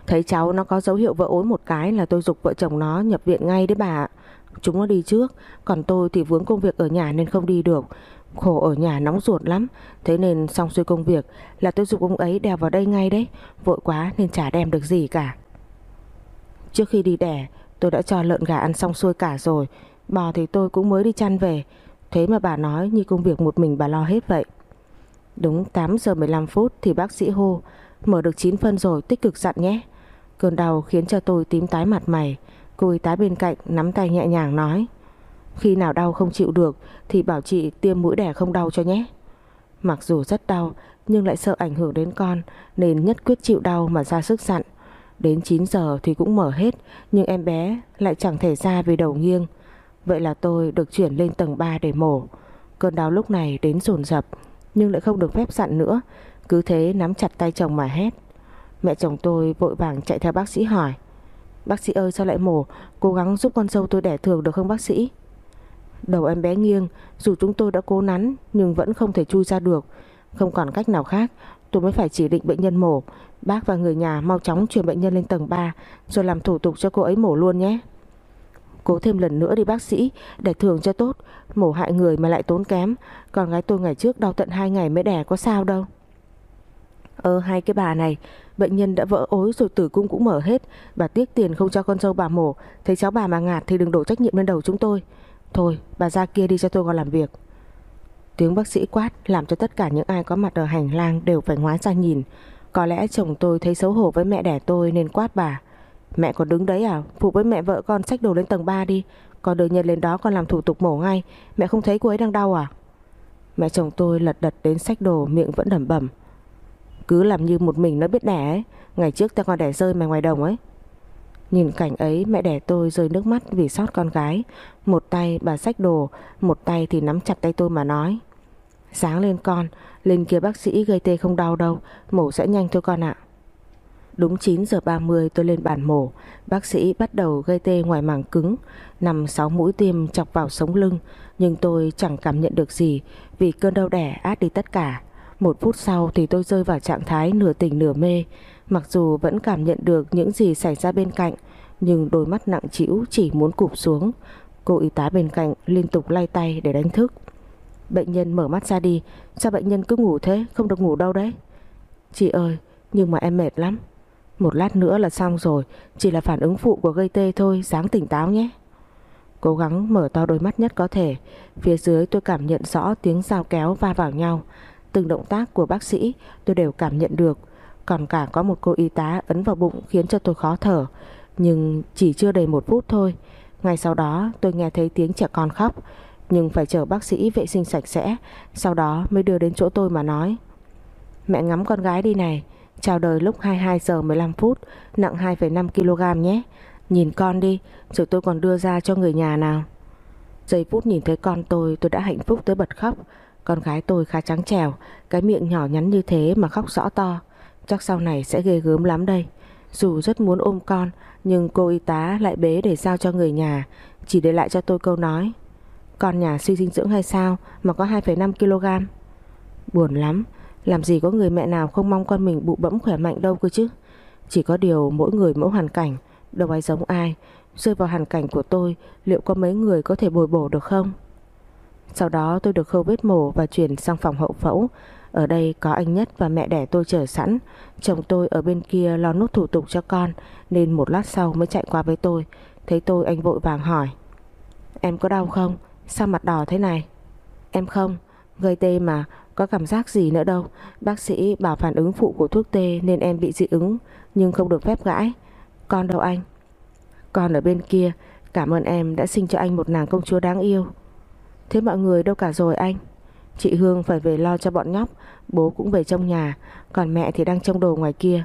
Thấy cháu nó có dấu hiệu vỡ ối một cái là tôi giục vợ chồng nó nhập viện ngay đấy bà ạ. Chúng nó đi trước, còn tôi thì vướng công việc ở nhà nên không đi được. Khổ ở nhà nóng ruột lắm. Thế nên xong xuôi công việc là tôi giục ông ấy đèo vào đây ngay đấy. Vội quá nên chả đem được gì cả. Trước khi đi đẻ tôi đã cho lợn gà ăn xong xuôi cả rồi. Bò thì tôi cũng mới đi chăn về. Thế mà bà nói như công việc một mình bà lo hết vậy. Đúng tám giờ mười lăm phút thì bác sĩ hô mở được chín phân rồi, tích cực dặn nhé. Cơn đau khiến cho tôi tím tái mặt mày. Cô y tá bên cạnh nắm tay nhẹ nhàng nói khi nào đau không chịu được thì bảo chị tiêm mũi đẻ không đau cho nhé. Mặc dù rất đau nhưng lại sợ ảnh hưởng đến con nên nhất quyết chịu đau mà ra sức dặn. Đến chín giờ thì cũng mở hết, nhưng em bé lại chẳng thể ra vì đầu nghiêng. Vậy là tôi được chuyển lên tầng ba để mổ. Cơn đau lúc này đến dồn dập nhưng lại không được phép dặn nữa. Cứ thế nắm chặt tay chồng mà hét. Mẹ chồng tôi vội vàng chạy theo bác sĩ hỏi bác sĩ ơi sao lại mổ, cố gắng giúp con dâu tôi đẻ thường được không bác sĩ? Đầu em bé nghiêng, dù chúng tôi đã cố nắn nhưng vẫn không thể chui ra được. Không còn cách nào khác, tôi mới phải chỉ định bệnh nhân mổ. Bác và người nhà mau chóng chuyển bệnh nhân lên tầng ba rồi làm thủ tục cho cô ấy mổ luôn nhé. Cố thêm lần nữa đi bác sĩ, đẻ thường cho tốt. Mổ hại người mà lại tốn kém. Con gái tôi ngày trước đau tận hai ngày mới đẻ có sao đâu. Ơ hai cái bà này, bệnh nhân đã vỡ ối rồi tử cung cũng mở hết. Bà tiếc tiền không cho con dâu bà mổ. Thấy cháu bà mà ngạt thì đừng đổ trách nhiệm lên đầu chúng tôi. Thôi bà ra kia đi cho tôi còn làm việc. Tiếng bác sĩ quát làm cho tất cả những ai có mặt ở hành lang đều phải ngoái ra nhìn. Có lẽ chồng tôi thấy xấu hổ với mẹ đẻ tôi nên quát bà. Mẹ còn đứng đấy à? Phụ với mẹ vợ con xách đồ lên tầng ba đi. Con đưa nhân lên đó con làm thủ tục mổ ngay. Mẹ không thấy cô ấy đang đau à? Mẹ chồng tôi lật đật đến xách đồ, miệng vẫn lẩm bẩm. Cứ làm như một mình nó biết đẻ ấy. Ngày trước ta còn đẻ rơi mày ngoài đồng ấy. Nhìn cảnh ấy mẹ đẻ tôi rơi nước mắt vì xót con gái. Một tay bà xách đồ, một tay thì nắm chặt tay tôi mà nói. Sáng lên con, lên kia bác sĩ gây tê không đau đâu, mổ sẽ nhanh thôi con ạ. Đúng chín giờ ba mươi tôi lên bàn mổ. Bác sĩ bắt đầu gây tê ngoài màng cứng. Nằm sáu mũi tiêm chọc vào sống lưng. Nhưng tôi chẳng cảm nhận được gì vì cơn đau đẻ át đi tất cả. Một phút sau thì tôi rơi vào trạng thái nửa tỉnh nửa mê. Mặc dù vẫn cảm nhận được những gì xảy ra bên cạnh, nhưng đôi mắt nặng trĩu chỉ muốn cụp xuống. Cô y tá bên cạnh liên tục lay tay để đánh thức. Bệnh nhân mở mắt ra đi. Sao bệnh nhân cứ ngủ thế? Không được ngủ đâu đấy. Chị ơi, nhưng mà em mệt lắm. Một lát nữa là xong rồi. Chỉ là phản ứng phụ của gây tê thôi. Ráng tỉnh táo nhé. Cố gắng mở to đôi mắt nhất có thể. Phía dưới tôi cảm nhận rõ tiếng dao kéo va vào nhau. Từng động tác của bác sĩ tôi đều cảm nhận được. Còn cả có một cô y tá ấn vào bụng khiến cho tôi khó thở. Nhưng chỉ chưa đầy một phút thôi. Ngay sau đó tôi nghe thấy tiếng trẻ con khóc. Nhưng phải chờ bác sĩ vệ sinh sạch sẽ. Sau đó mới đưa đến chỗ tôi mà nói. Mẹ ngắm con gái đi này. Chào đời lúc hai mươi hai giờ mười lăm phút, nặng hai phẩy năm ki lô gam nhé. Nhìn con đi, rồi tôi còn đưa ra cho người nhà nào. Giây phút nhìn thấy con tôi, tôi đã hạnh phúc tới bật khóc. Con gái tôi khá trắng trẻo, cái miệng nhỏ nhắn như thế mà khóc rõ to. Chắc sau này sẽ ghê gớm lắm đây. Dù rất muốn ôm con, nhưng cô y tá lại bế để giao cho người nhà, chỉ để lại cho tôi câu nói. Con nhà suy dinh dưỡng hay sao mà có hai phẩy năm ki lô gam. Buồn lắm. Làm gì có người mẹ nào không mong con mình bụ bẫm khỏe mạnh đâu cơ chứ. Chỉ có điều mỗi người mỗi hoàn cảnh, đâu ai giống ai. Rơi vào hoàn cảnh của tôi, liệu có mấy người có thể bồi bổ được không? Sau đó tôi được khâu vết mổ và chuyển sang phòng hậu phẫu. Ở đây có anh Nhất và mẹ đẻ tôi chờ sẵn. Chồng tôi ở bên kia lo nốt thủ tục cho con, nên một lát sau mới chạy qua với tôi. Thấy tôi anh vội vàng hỏi. Em có đau không? Sao mặt đỏ thế này? Em không, gây tê mà, có cảm giác gì nữa đâu. Bác sĩ bảo phản ứng phụ của thuốc tê nên em bị dị ứng, nhưng không được phép gãi. Con đâu anh? Con ở bên kia. Cảm ơn em đã sinh cho anh một nàng công chúa đáng yêu. Thế mọi người đâu cả rồi anh? Chị Hương phải về lo cho bọn nhóc. Bố cũng về trong nhà. Còn mẹ thì đang trông đồ ngoài kia.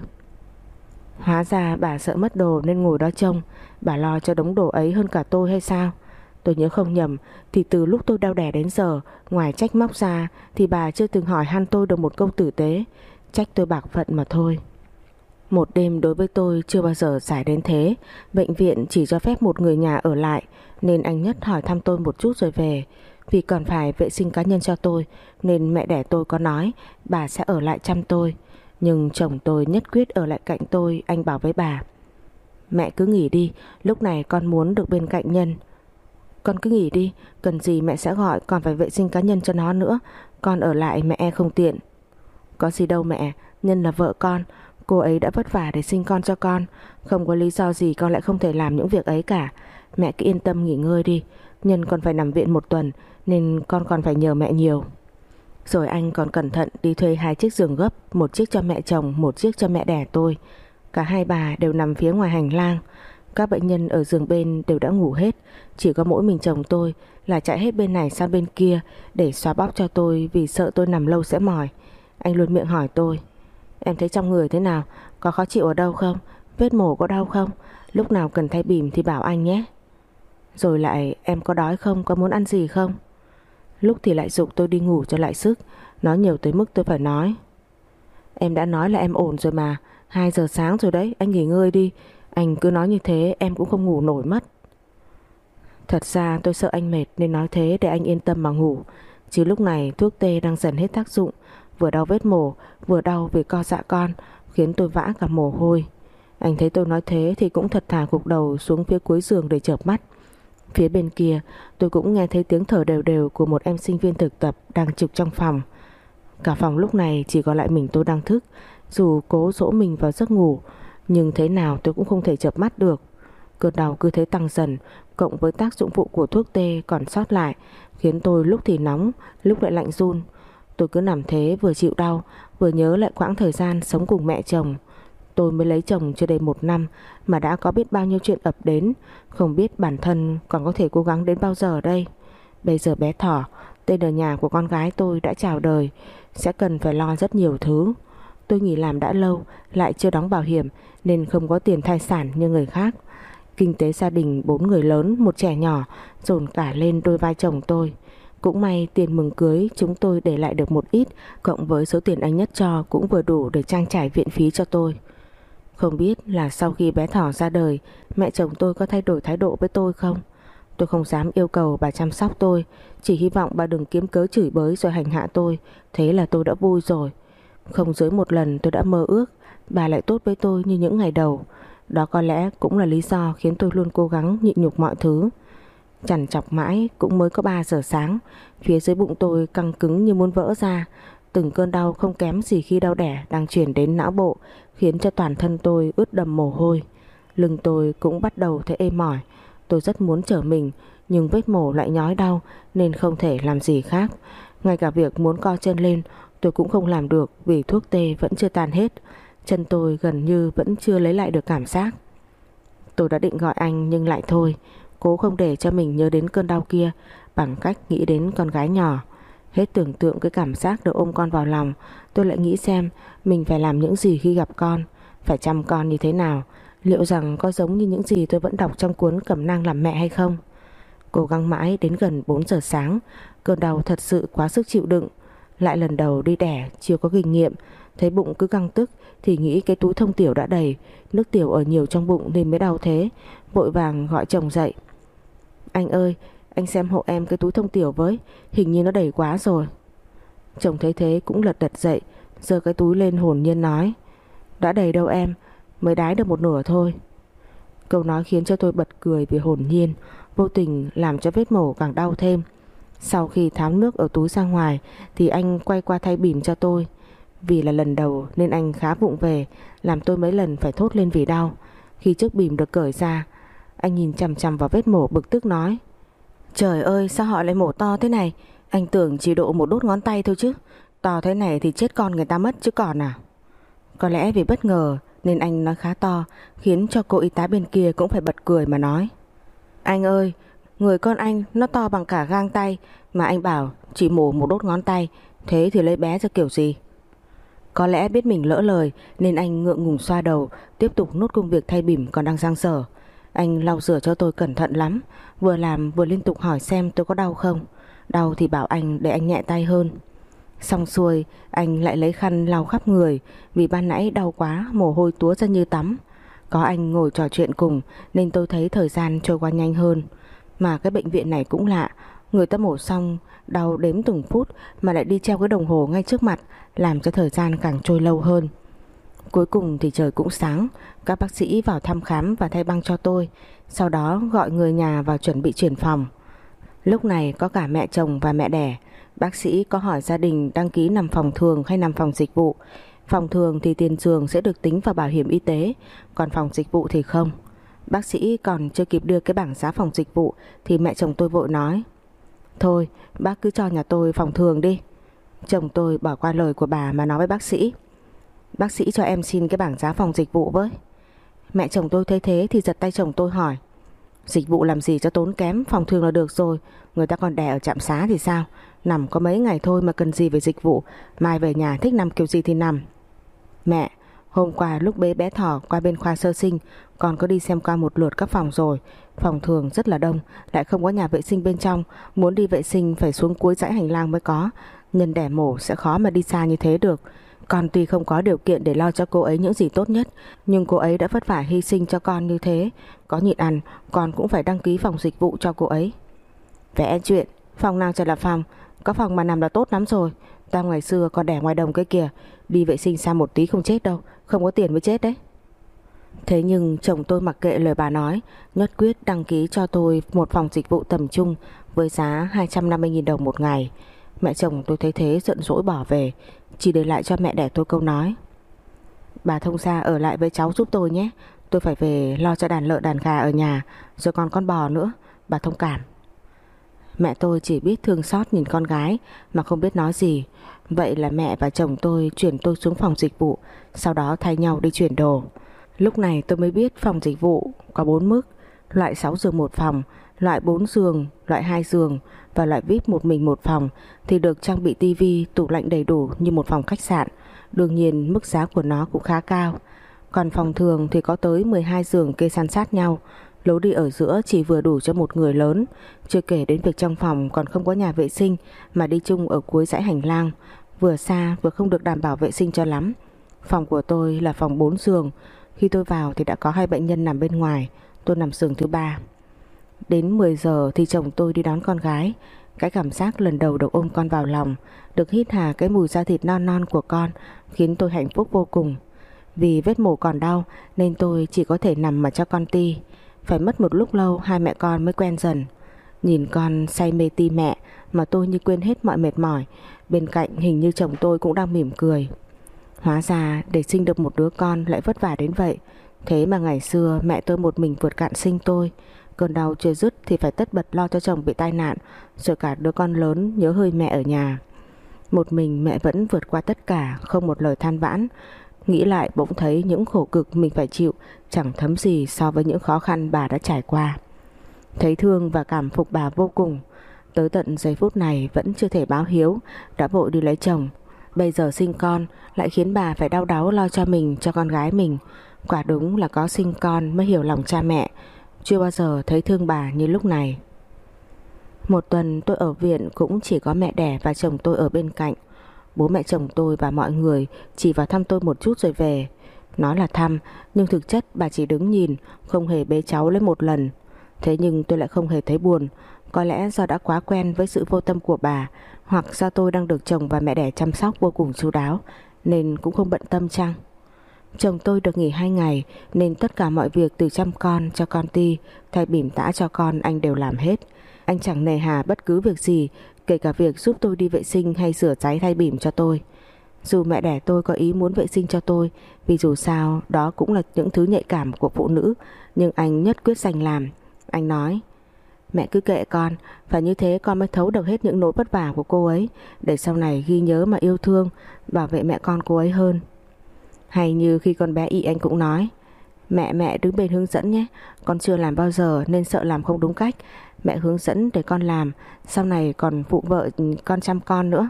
Hóa ra bà sợ mất đồ nên ngồi đó trông. Bà lo cho đống đồ ấy hơn cả tôi hay sao? Tôi nhớ không nhầm thì từ lúc tôi đau đẻ đến giờ, ngoài trách móc ra thì bà chưa từng hỏi han tôi được một câu tử tế. Trách tôi bạc phận mà thôi. Một đêm đối với tôi chưa bao giờ dài đến thế. Bệnh viện chỉ cho phép một người nhà ở lại, nên anh Nhất hỏi thăm tôi một chút rồi về. Vì còn phải vệ sinh cá nhân cho tôi nên mẹ đẻ tôi có nói bà sẽ ở lại chăm tôi. Nhưng chồng tôi nhất quyết ở lại cạnh tôi. Anh bảo với bà: Mẹ cứ nghỉ đi, lúc này con muốn được bên cạnh Nhân. Con cứ nghỉ đi, cần gì mẹ sẽ gọi, còn phải vệ sinh cá nhân cho nó nữa. Con ở lại mẹ e không tiện. Có gì đâu mẹ, Nhân là vợ con, cô ấy đã vất vả để sinh con cho con, không có lý do gì con lại không thể làm những việc ấy cả. Mẹ cứ yên tâm nghỉ ngơi đi, Nhân còn phải nằm viện một tuần nên con còn phải nhờ mẹ nhiều. Rồi anh còn cẩn thận đi thuê hai chiếc giường gấp, một chiếc cho mẹ chồng, một chiếc cho mẹ đẻ tôi. Cả hai bà đều nằm phía ngoài hành lang. Các bệnh nhân ở giường bên đều đã ngủ hết, chỉ có mỗi mình chồng tôi là chạy hết bên này sang bên kia để xoa bóp cho tôi vì sợ tôi nằm lâu sẽ mỏi. Anh luôn miệng hỏi tôi: Em thấy trong người thế nào? Có khó chịu ở đâu không? Vết mổ có đau không? Lúc nào cần thay bỉm thì bảo anh nhé. Rồi lại: Em có đói không? Có muốn ăn gì không? Lúc thì lại giục tôi đi ngủ cho lại sức. Nói nhiều tới mức tôi phải nói: Em đã nói là em ổn rồi mà, hai giờ sáng rồi đấy, anh nghỉ ngơi đi. Anh cứ nói như thế em cũng không ngủ nổi mất. Thật ra tôi sợ anh mệt nên nói thế để anh yên tâm mà ngủ. Chứ lúc này thuốc tê đang dần hết tác dụng, vừa đau vết mổ, vừa đau vì co dạ con, khiến tôi vã cả mồ hôi. Anh thấy tôi nói thế thì cũng thật thà gục đầu xuống phía cuối giường để chợp mắt. Phía bên kia tôi cũng nghe thấy tiếng thở đều đều của một em sinh viên thực tập đang trực trong phòng. Cả phòng lúc này chỉ còn lại mình tôi đang thức. Dù cố dỗ mình vào giấc ngủ, nhưng thế nào tôi cũng không thể chợp mắt được. Cơn đau cứ thế tăng dần, cộng với tác dụng phụ của thuốc tê còn sót lại, khiến tôi lúc thì nóng, lúc lại lạnh run. Tôi cứ nằm thế vừa chịu đau, vừa nhớ lại quãng thời gian sống cùng mẹ chồng. Tôi mới lấy chồng chưa đầy một năm mà đã có biết bao nhiêu chuyện ập đến, không biết bản thân còn có thể cố gắng đến bao giờ đây. Bây giờ bé Thỏ, tên ở nhà của con gái tôi đã chào đời, sẽ cần phải lo rất nhiều thứ. Tôi nghỉ làm đã lâu, lại chưa đóng bảo hiểm nên không có tiền thai sản như người khác. Kinh tế gia đình bốn người lớn, một trẻ nhỏ dồn cả lên đôi vai chồng tôi. Cũng may tiền mừng cưới chúng tôi để lại được một ít, cộng với số tiền anh Nhất cho cũng vừa đủ để trang trải viện phí cho tôi. Không biết là sau khi bé Thỏ ra đời, mẹ chồng tôi có thay đổi thái độ với tôi không? Tôi không dám yêu cầu bà chăm sóc tôi, chỉ hy vọng bà đừng kiếm cớ chửi bới rồi hành hạ tôi. Thế là tôi đã vui rồi. Không dưới một lần tôi đã mơ ước bà lại tốt với tôi như những ngày đầu. Đó có lẽ cũng là lý do khiến tôi luôn cố gắng nhịn nhục mọi thứ. Chằn chọc mãi cũng mới có ba giờ sáng, phía dưới bụng tôi căng cứng như muốn vỡ ra. Từng cơn đau không kém gì khi đau đẻ đang chuyển đến não bộ, khiến cho toàn thân tôi ướt đẫm mồ hôi. Lưng tôi cũng bắt đầu thấy ê mỏi. Tôi rất muốn trở mình, nhưng vết mổ lại nhói đau nên không thể làm gì khác. Ngay cả việc muốn co chân lên tôi cũng không làm được vì thuốc tê vẫn chưa tan hết. Chân tôi gần như vẫn chưa lấy lại được cảm giác. Tôi đã định gọi anh nhưng lại thôi, cố không để cho mình nhớ đến cơn đau kia bằng cách nghĩ đến con gái nhỏ. Hết tưởng tượng cái cảm giác được ôm con vào lòng, tôi lại nghĩ xem mình phải làm những gì khi gặp con, phải chăm con như thế nào, liệu rằng có giống như những gì tôi vẫn đọc trong cuốn Cẩm nang làm mẹ hay không. Cố gắng mãi đến gần bốn giờ sáng, cơn đau thật sự quá sức chịu đựng. Lại lần đầu đi đẻ, chưa có kinh nghiệm, thấy bụng cứ căng tức thì nghĩ cái túi thông tiểu đã đầy, nước tiểu ở nhiều trong bụng nên mới đau thế. Vội vàng gọi chồng dậy: Anh ơi, anh xem hộ em cái túi thông tiểu với, hình như nó đầy quá rồi. Chồng thấy thế cũng lật đật dậy, giơ cái túi lên hồn nhiên nói: Đã đầy đâu em, mới đái được một nửa thôi. Câu nói khiến cho tôi bật cười vì hồn nhiên, vô tình làm cho vết mổ càng đau thêm. Sau khi tháo nước ở túi ra ngoài thì anh quay qua thay bỉm cho tôi. Vì là lần đầu nên anh khá vụng về, làm tôi mấy lần phải thốt lên vì đau. Khi chiếc bỉm được cởi ra, anh nhìn chằm chằm vào vết mổ bực tức nói: Trời ơi, sao họ lại mổ to thế này? Anh tưởng chỉ độ một đốt ngón tay thôi chứ. To thế này thì chết con người ta mất chứ còn à. Có lẽ vì bất ngờ nên anh nói khá to, khiến cho cô y tá bên kia cũng phải bật cười mà nói: Anh ơi, người con anh nó to bằng cả gang tay, mà anh bảo chỉ mổ một đốt ngón tay, thế thì lấy bé ra kiểu gì? Có lẽ biết mình lỡ lời nên anh ngượng ngùng xoa đầu, tiếp tục nốt công việc thay bỉm còn đang dang dở. Anh lau rửa cho tôi cẩn thận lắm, vừa làm vừa liên tục hỏi xem tôi có đau không. Đau thì bảo anh để anh nhẹ tay hơn. Xong xuôi, anh lại lấy khăn lau khắp người, vì ban nãy đau quá mồ hôi túa ra như tắm. Có anh ngồi trò chuyện cùng nên tôi thấy thời gian trôi qua nhanh hơn. Mà cái bệnh viện này cũng lạ, người ta mổ xong đau đếm từng phút mà lại đi treo cái đồng hồ ngay trước mặt, làm cho thời gian càng trôi lâu hơn. Cuối cùng thì trời cũng sáng, các bác sĩ vào thăm khám và thay băng cho tôi, sau đó gọi người nhà vào chuẩn bị chuyển phòng. Lúc này có cả mẹ chồng và mẹ đẻ. Bác sĩ có hỏi gia đình đăng ký nằm phòng thường hay nằm phòng dịch vụ. Phòng thường thì tiền giường sẽ được tính vào bảo hiểm y tế, còn phòng dịch vụ thì không. Bác sĩ còn chưa kịp đưa cái bảng giá phòng dịch vụ thì mẹ chồng tôi vội nói: "Thôi, bác cứ cho nhà tôi phòng thường đi." Chồng tôi bỏ qua lời của bà mà nói với bác sĩ: "Bác sĩ cho em xin cái bảng giá phòng dịch vụ với." Mẹ chồng tôi thấy thế thì giật tay chồng tôi hỏi: "Dịch vụ làm gì cho tốn kém, phòng thường là được rồi. Người ta còn đẻ ở trạm xá thì sao? Nằm có mấy ngày thôi mà cần gì về dịch vụ. Mai về nhà thích nằm kiểu gì thì nằm." "Mẹ, hôm qua lúc bế bé Thỏ qua bên khoa sơ sinh, con có đi xem qua một lượt các phòng rồi. Phòng thường rất là đông, lại không có nhà vệ sinh bên trong. Muốn đi vệ sinh phải xuống cuối dãy hành lang mới có. Nhân đẻ mổ sẽ khó mà đi xa như thế được. Con tuy không có điều kiện để lo cho cô ấy những gì tốt nhất, nhưng cô ấy đã vất vả hy sinh cho con như thế. Có nhịn ăn, con cũng phải đăng ký phòng dịch vụ cho cô ấy." "Vẽ chuyện, phòng nào chả là phòng. Có phòng mà nằm là tốt lắm rồi. Tao ngày xưa còn đẻ ngoài đồng cái kìa. Đi vệ sinh xa một tí không chết đâu. Không có tiền mới chết đấy." Thế nhưng chồng tôi mặc kệ lời bà nói, nhất quyết đăng ký cho tôi một phòng dịch vụ tầm trung với giá hai trăm năm mươi nghìn đồng một ngày. Mẹ chồng tôi thấy thế giận dỗi bỏ về, chỉ để lại cho mẹ đẻ tôi câu nói: "Bà thông gia ở lại với cháu giúp tôi nhé. Tôi phải về lo cho đàn lợn đàn gà ở nhà, rồi còn con bò nữa. Bà thông cảm." Mẹ tôi chỉ biết thương xót nhìn con gái mà không biết nói gì. Vậy là mẹ và chồng tôi chuyển tôi xuống phòng dịch vụ, sau đó thay nhau đi chuyển đồ. Lúc này tôi mới biết phòng dịch vụ có bốn mức: loại sáu giường một phòng, loại bốn giường, loại hai giường và loại vi ai pi một mình một phòng thì được trang bị tivi, tủ lạnh đầy đủ như một phòng khách sạn. Đương nhiên mức giá của nó cũng khá cao. Còn phòng thường thì có tới mười hai giường kê san sát nhau, lối đi ở giữa chỉ vừa đủ cho một người lớn. Chưa kể đến việc trong phòng còn không có nhà vệ sinh mà đi chung ở cuối dãy hành lang, vừa xa vừa không được đảm bảo vệ sinh cho lắm. Phòng của tôi là phòng bốn giường. Khi tôi vào thì đã có hai bệnh nhân nằm bên ngoài, tôi nằm giường thứ ba. Đến mười giờ thì chồng tôi đi đón con gái. Cái cảm giác lần đầu được ôm con vào lòng, được hít hà cái mùi da thịt non non của con khiến tôi hạnh phúc vô cùng. Vì vết mổ còn đau nên tôi chỉ có thể nằm mà cho con ti. Phải mất một lúc lâu hai mẹ con mới quen dần. Nhìn con say mê ti mẹ mà tôi như quên hết mọi mệt mỏi. Bên cạnh hình như chồng tôi cũng đang mỉm cười. Hóa ra để sinh được một đứa con lại vất vả đến vậy. Thế mà ngày xưa mẹ tôi một mình vượt cạn sinh tôi. Cơn đau chưa dứt thì phải tất bật lo cho chồng bị tai nạn, rồi cả đứa con lớn nhớ hơi mẹ ở nhà. Một mình mẹ vẫn vượt qua tất cả, không một lời than vãn. Nghĩ lại bỗng thấy những khổ cực mình phải chịu chẳng thấm gì so với những khó khăn bà đã trải qua. Thấy thương và cảm phục bà vô cùng. Tới tận giây phút này vẫn chưa thể báo hiếu, đã vội đi lấy chồng. Bây giờ sinh con lại khiến bà phải đau đáu lo cho mình, cho con gái mình. Quả đúng là có sinh con mới hiểu lòng cha mẹ. Chưa bao giờ thấy thương bà như lúc này. Một tuần tôi ở viện cũng chỉ có mẹ đẻ và chồng tôi ở bên cạnh. Bố mẹ chồng tôi và mọi người chỉ vào thăm tôi một chút rồi về. Nói là thăm, nhưng thực chất bà chỉ đứng nhìn, không hề bế cháu lên một lần. Thế nhưng tôi lại không hề thấy buồn. Có lẽ do đã quá quen với sự vô tâm của bà, hoặc do tôi đang được chồng và mẹ đẻ chăm sóc vô cùng chu đáo, nên cũng không bận tâm chăng. Chồng tôi được nghỉ hai ngày nên tất cả mọi việc từ chăm con cho con ti, thay bỉm tã cho con anh đều làm hết. Anh chẳng nề hà bất cứ việc gì, kể cả việc giúp tôi đi vệ sinh hay rửa ráy thay bỉm cho tôi. Dù mẹ đẻ tôi có ý muốn vệ sinh cho tôi, vì dù sao đó cũng là những thứ nhạy cảm của phụ nữ, nhưng anh nhất quyết giành làm. Anh nói: "Mẹ cứ kệ con, và như thế con mới thấu được hết những nỗi vất vả của cô ấy, để sau này ghi nhớ mà yêu thương, bảo vệ mẹ con cô ấy hơn." Hay như khi con bé Y anh cũng nói: Mẹ mẹ đứng bên hướng dẫn nhé, con chưa làm bao giờ nên sợ làm không đúng cách. Mẹ hướng dẫn để con làm, sau này còn phụ vợ con chăm con nữa."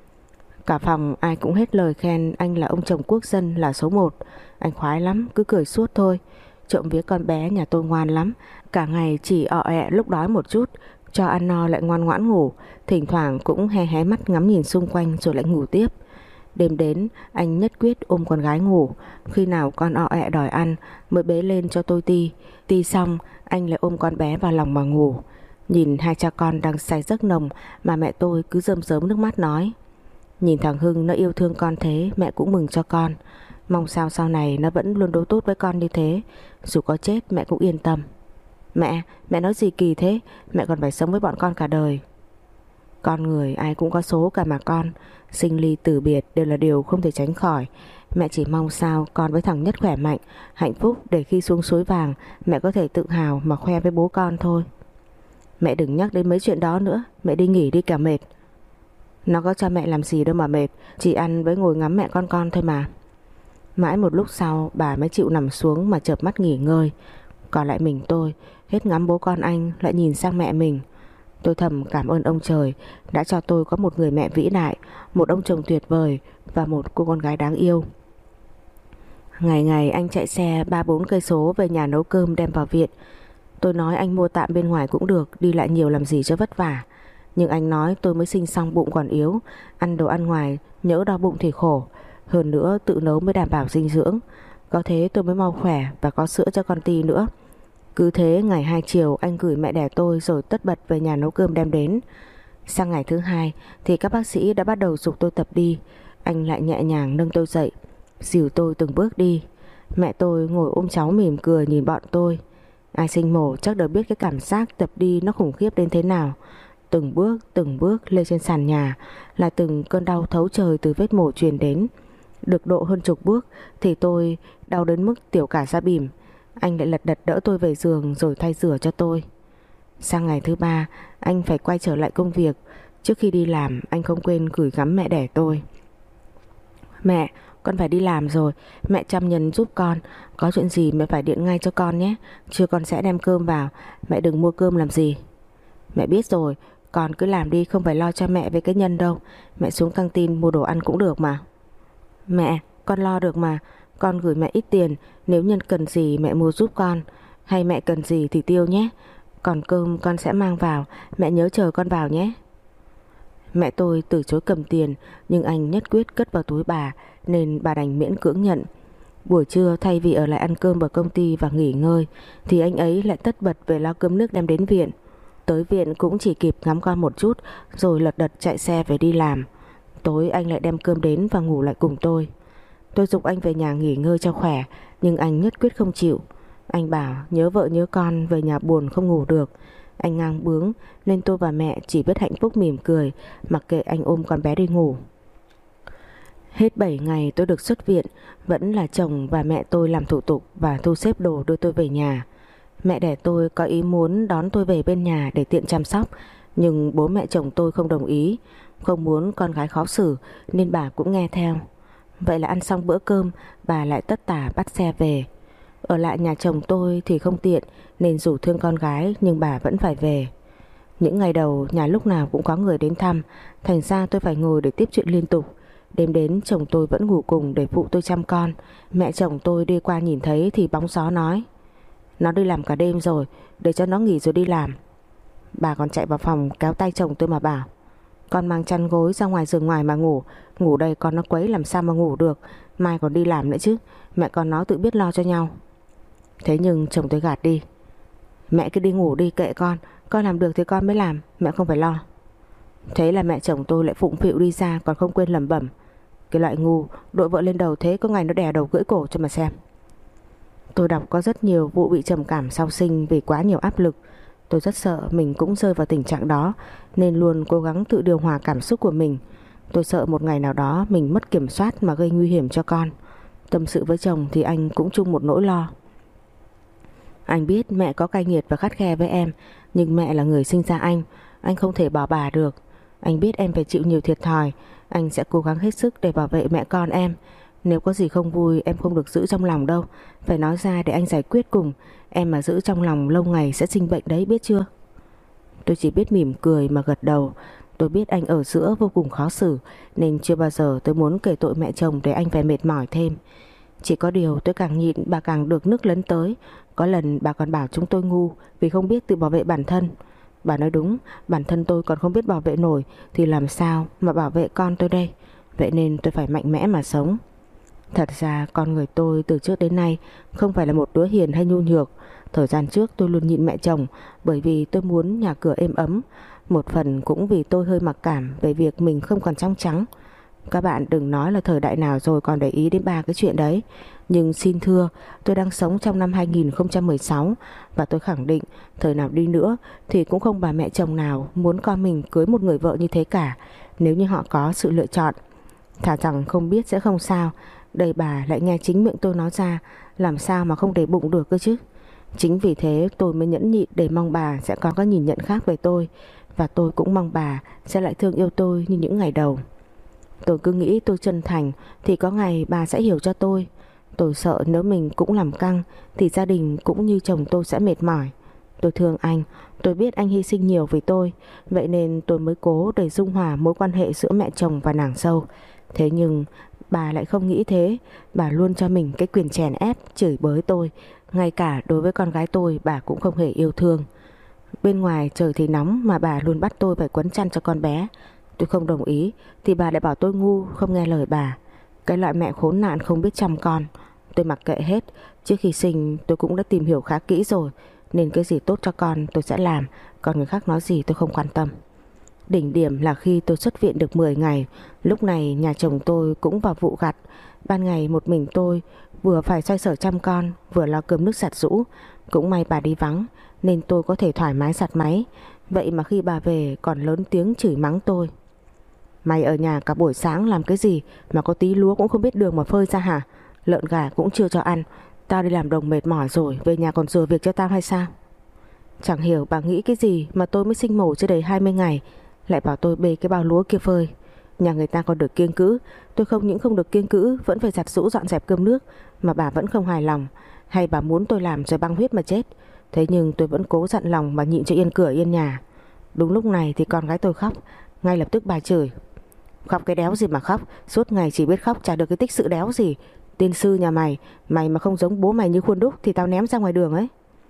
Cả phòng ai cũng hết lời khen anh là ông chồng quốc dân, là số một. Anh khoái lắm, cứ cười suốt thôi. Trộm vía con bé nhà tôi ngoan lắm, cả ngày chỉ ọ ẹ lúc đói một chút, cho ăn no lại ngoan ngoãn ngủ, thỉnh thoảng cũng hé hé mắt ngắm nhìn xung quanh rồi lại ngủ tiếp. Đêm đến anh nhất quyết ôm con gái ngủ, khi nào con ọ ẹ đòi ăn mới bế lên cho tôi ti. Ti xong anh lại ôm con bé vào lòng mà ngủ. Nhìn hai cha con đang say giấc nồng mà mẹ tôi cứ rơm rớm nước mắt nói: "Nhìn thằng Hưng nó yêu thương con thế, mẹ cũng mừng cho con. Mong sao sau này nó vẫn luôn đối tốt với con như thế, dù có chết mẹ cũng yên tâm. Mẹ, mẹ nói gì kỳ thế, mẹ còn phải sống với bọn con cả đời. Con người ai cũng có số cả mà con, sinh ly tử biệt đều là điều không thể tránh khỏi. Mẹ chỉ mong sao con với thằng Nhất khỏe mạnh, hạnh phúc để khi xuống suối vàng mẹ có thể tự hào mà khoe với bố con thôi. Mẹ đừng nhắc đến mấy chuyện đó nữa, mẹ đi nghỉ đi cả mệt. Nó có cho mẹ làm gì đâu mà mệt, chỉ ăn với ngồi ngắm mẹ con con thôi mà. Mãi một lúc sau bà mới chịu nằm xuống mà chợp mắt nghỉ ngơi. Còn lại mình tôi, hết ngắm bố con anh lại nhìn sang mẹ mình. Tôi thầm cảm ơn ông trời đã cho tôi có một người mẹ vĩ đại, một ông chồng tuyệt vời và một cô con gái đáng yêu. Ngày ngày anh chạy xe ba bốn cây số về nhà nấu cơm đem vào viện. Tôi nói anh mua tạm bên ngoài cũng được, đi lại nhiều làm gì cho vất vả. Nhưng anh nói tôi mới sinh xong bụng còn yếu, ăn đồ ăn ngoài nhỡ đau bụng thì khổ. Hơn nữa tự nấu mới đảm bảo dinh dưỡng, có thế tôi mới mau khỏe và có sữa cho con Ti nữa. Cứ thế ngày hai chiều anh gửi mẹ đẻ tôi rồi tất bật về nhà nấu cơm đem đến. Sang ngày thứ hai thì các bác sĩ đã bắt đầu giục tôi tập đi. Anh lại nhẹ nhàng nâng tôi dậy, dìu tôi từng bước đi. Mẹ tôi ngồi ôm cháu mỉm cười nhìn bọn tôi. Ai sinh mổ chắc đều biết cái cảm giác tập đi nó khủng khiếp đến thế nào. Từng bước từng bước lên trên sàn nhà là từng cơn đau thấu trời từ vết mổ truyền đến. Được độ hơn chục bước thì tôi đau đến mức tiểu cả da bìm. Anh lại lật đật đỡ tôi về giường rồi thay rửa cho tôi. Sang ngày thứ ba anh phải quay trở lại công việc. Trước khi đi làm anh không quên gửi gắm mẹ đẻ tôi. Mẹ, con phải đi làm rồi, mẹ chăm nhân giúp con. Có chuyện gì mẹ phải điện ngay cho con nhé. Trưa con sẽ đem cơm vào, mẹ đừng mua cơm làm gì. Mẹ biết rồi, con cứ làm đi, không phải lo cho mẹ với cái Nhân đâu. Mẹ xuống căng tin mua đồ ăn cũng được mà. Mẹ, con lo được mà. Con gửi mẹ ít tiền, nếu Nhân cần gì mẹ mua giúp con, hay mẹ cần gì thì tiêu nhé. Còn cơm con sẽ mang vào, mẹ nhớ chờ con vào nhé. Mẹ tôi từ chối cầm tiền, nhưng anh nhất quyết cất vào túi bà, nên bà đành miễn cưỡng nhận. Buổi trưa thay vì ở lại ăn cơm ở công ty và nghỉ ngơi, thì anh ấy lại tất bật về lo cơm nước đem đến viện. Tới viện cũng chỉ kịp ngắm con một chút, rồi lật đật chạy xe về đi làm. Tối anh lại đem cơm đến và ngủ lại cùng tôi. Tôi giục anh về nhà nghỉ ngơi cho khỏe, nhưng anh nhất quyết không chịu. Anh bảo nhớ vợ nhớ con, về nhà buồn không ngủ được. Anh ngang bướng nên tôi và mẹ chỉ biết hạnh phúc mỉm cười, mặc kệ anh ôm con bé đi ngủ. Hết bảy ngày tôi được xuất viện, vẫn là chồng và mẹ tôi làm thủ tục và thu xếp đồ đưa tôi về nhà. Mẹ đẻ tôi có ý muốn đón tôi về bên nhà để tiện chăm sóc, nhưng bố mẹ chồng tôi không đồng ý, không muốn con gái khó xử nên bà cũng nghe theo. Vậy là ăn xong bữa cơm, bà lại tất tả bắt xe về. Ở lại nhà chồng tôi thì không tiện, nên dù thương con gái nhưng bà vẫn phải về. Những ngày đầu nhà lúc nào cũng có người đến thăm, thành ra tôi phải ngồi để tiếp chuyện liên tục. Đêm đến chồng tôi vẫn ngủ cùng để phụ tôi chăm con. Mẹ chồng tôi đi qua nhìn thấy thì bóng gió nói: nó đi làm cả đêm rồi, để cho nó nghỉ rồi đi làm. Bà còn chạy vào phòng kéo tay chồng tôi mà bảo: con mang chăn gối ra ngoài giường ngoài mà ngủ, ngủ đây con nó quấy làm sao mà ngủ được, mai còn đi làm nữa chứ, mẹ con nó tự biết lo cho nhau. Thế nhưng chồng tôi gạt đi: mẹ cứ đi ngủ đi, kệ con, con làm được thì con mới làm, mẹ không phải lo. Thế là mẹ chồng tôi lại phụng phịu đi ra, còn không quên lẩm bẩm: cái loại ngu, đội vợ lên đầu thế có ngày nó đè đầu gãy cổ cho mà xem. Tôi đọc có rất nhiều vụ bị trầm cảm sau sinh vì quá nhiều áp lực. Tôi rất sợ mình cũng rơi vào tình trạng đó, nên luôn cố gắng tự điều hòa cảm xúc của mình. Tôi sợ một ngày nào đó mình mất kiểm soát mà gây nguy hiểm cho con. Tâm sự với chồng thì anh cũng chung một nỗi lo. Anh biết mẹ có cay nghiệt và khắt khe với em, nhưng mẹ là người sinh ra anh, anh không thể bỏ bà được. Anh biết em phải chịu nhiều thiệt thòi, anh sẽ cố gắng hết sức để bảo vệ mẹ con em. Nếu có gì không vui em không được giữ trong lòng đâu, phải nói ra để anh giải quyết cùng. Em mà giữ trong lòng lâu ngày sẽ sinh bệnh đấy, biết chưa? Tôi chỉ biết mỉm cười mà gật đầu. Tôi biết anh ở giữa vô cùng khó xử, nên chưa bao giờ tôi muốn kể tội mẹ chồng để anh phải mệt mỏi thêm. Chỉ có điều tôi càng nhịn bà càng được nước lấn tới. Có lần bà còn bảo chúng tôi ngu vì không biết tự bảo vệ bản thân. Bà nói đúng, bản thân tôi còn không biết bảo vệ nổi thì làm sao mà bảo vệ con tôi đây. Vậy nên tôi phải mạnh mẽ mà sống. Thật ra con người tôi từ trước đến nay không phải là một đứa hiền hay nhu nhược. Thời gian trước tôi luôn nhịn mẹ chồng bởi vì tôi muốn nhà cửa êm ấm. Một phần cũng vì tôi hơi mặc cảm về việc mình không còn trong trắng. Các bạn đừng nói là thời đại nào rồi còn để ý đến ba cái chuyện đấy. Nhưng xin thưa, tôi đang sống trong năm hai nghìn không trăm mười sáu và tôi khẳng định thời nào đi nữa thì cũng không bà mẹ chồng nào muốn con mình cưới một người vợ như thế cả, nếu như họ có sự lựa chọn. Thà rằng không biết sẽ không sao, đây bà lại nghe chính miệng tôi nói ra, làm sao mà không để bụng được cơ chứ. Chính vì thế tôi mới nhẫn nhịn để mong bà sẽ có cái nhìn nhận khác về tôi, và tôi cũng mong bà sẽ lại thương yêu tôi như những ngày đầu. Tôi cứ nghĩ tôi chân thành thì có ngày bà sẽ hiểu cho tôi. Tôi sợ nếu mình cũng làm căng thì gia đình cũng như chồng tôi sẽ mệt mỏi. Tôi thương anh, tôi biết anh hy sinh nhiều vì tôi, vậy nên tôi mới cố để dung hòa mối quan hệ giữa mẹ chồng và nàng dâu. Thế nhưng bà lại không nghĩ thế. Bà luôn cho mình cái quyền chèn ép, chửi bới tôi. Ngay cả đối với con gái tôi bà cũng không hề yêu thương. Bên ngoài trời thì nóng mà bà luôn bắt tôi phải quấn chăn cho con bé. Tôi không đồng ý thì bà lại bảo tôi ngu, không nghe lời bà. Cái loại mẹ khốn nạn không biết chăm con. Tôi mặc kệ hết. Trước khi sinh tôi cũng đã tìm hiểu khá kỹ rồi, nên cái gì tốt cho con tôi sẽ làm, còn người khác nói gì tôi không quan tâm. Đỉnh điểm là khi tôi xuất viện được mười ngày. Lúc này nhà chồng tôi cũng vào vụ gặt. Ban ngày một mình tôi vừa phải xoay sở chăm con, vừa lo cơm nước giặt giũ. Cũng may bà đi vắng nên tôi có thể thoải mái giặt máy. Vậy mà khi bà về còn lớn tiếng chửi mắng tôi. Mày ở nhà cả buổi sáng làm cái gì mà có tí lúa cũng không biết đường mà phơi ra hả? Lợn gà cũng chưa cho ăn. Tao đi làm đồng mệt mỏi rồi, về nhà còn rửa việc cho tao hay sao? Chẳng hiểu bà nghĩ cái gì mà tôi mới sinh mổ chưa đầy hai mươi ngày lại bảo tôi bê cái bao lúa kia phơi. Nhà người ta còn được kiêng cữ, tôi không những không được kiêng cữ, vẫn phải giặt giũ dọn dẹp cơm nước, mà bà vẫn không hài lòng. Hay bà muốn tôi làm rồi băng huyết mà chết? Thế nhưng tôi vẫn cố dặn lòng mà nhịn cho yên cửa yên nhà. Đúng lúc này thì con gái tôi khóc. Ngay lập tức bà chửi: khóc cái đéo gì mà khóc, suốt ngày chỉ biết khóc, chả được cái tích sự đéo gì. Tiên sư nhà mày, mày mà không giống bố mày như khuôn đúc thì tao ném ra ngoài đường ấy.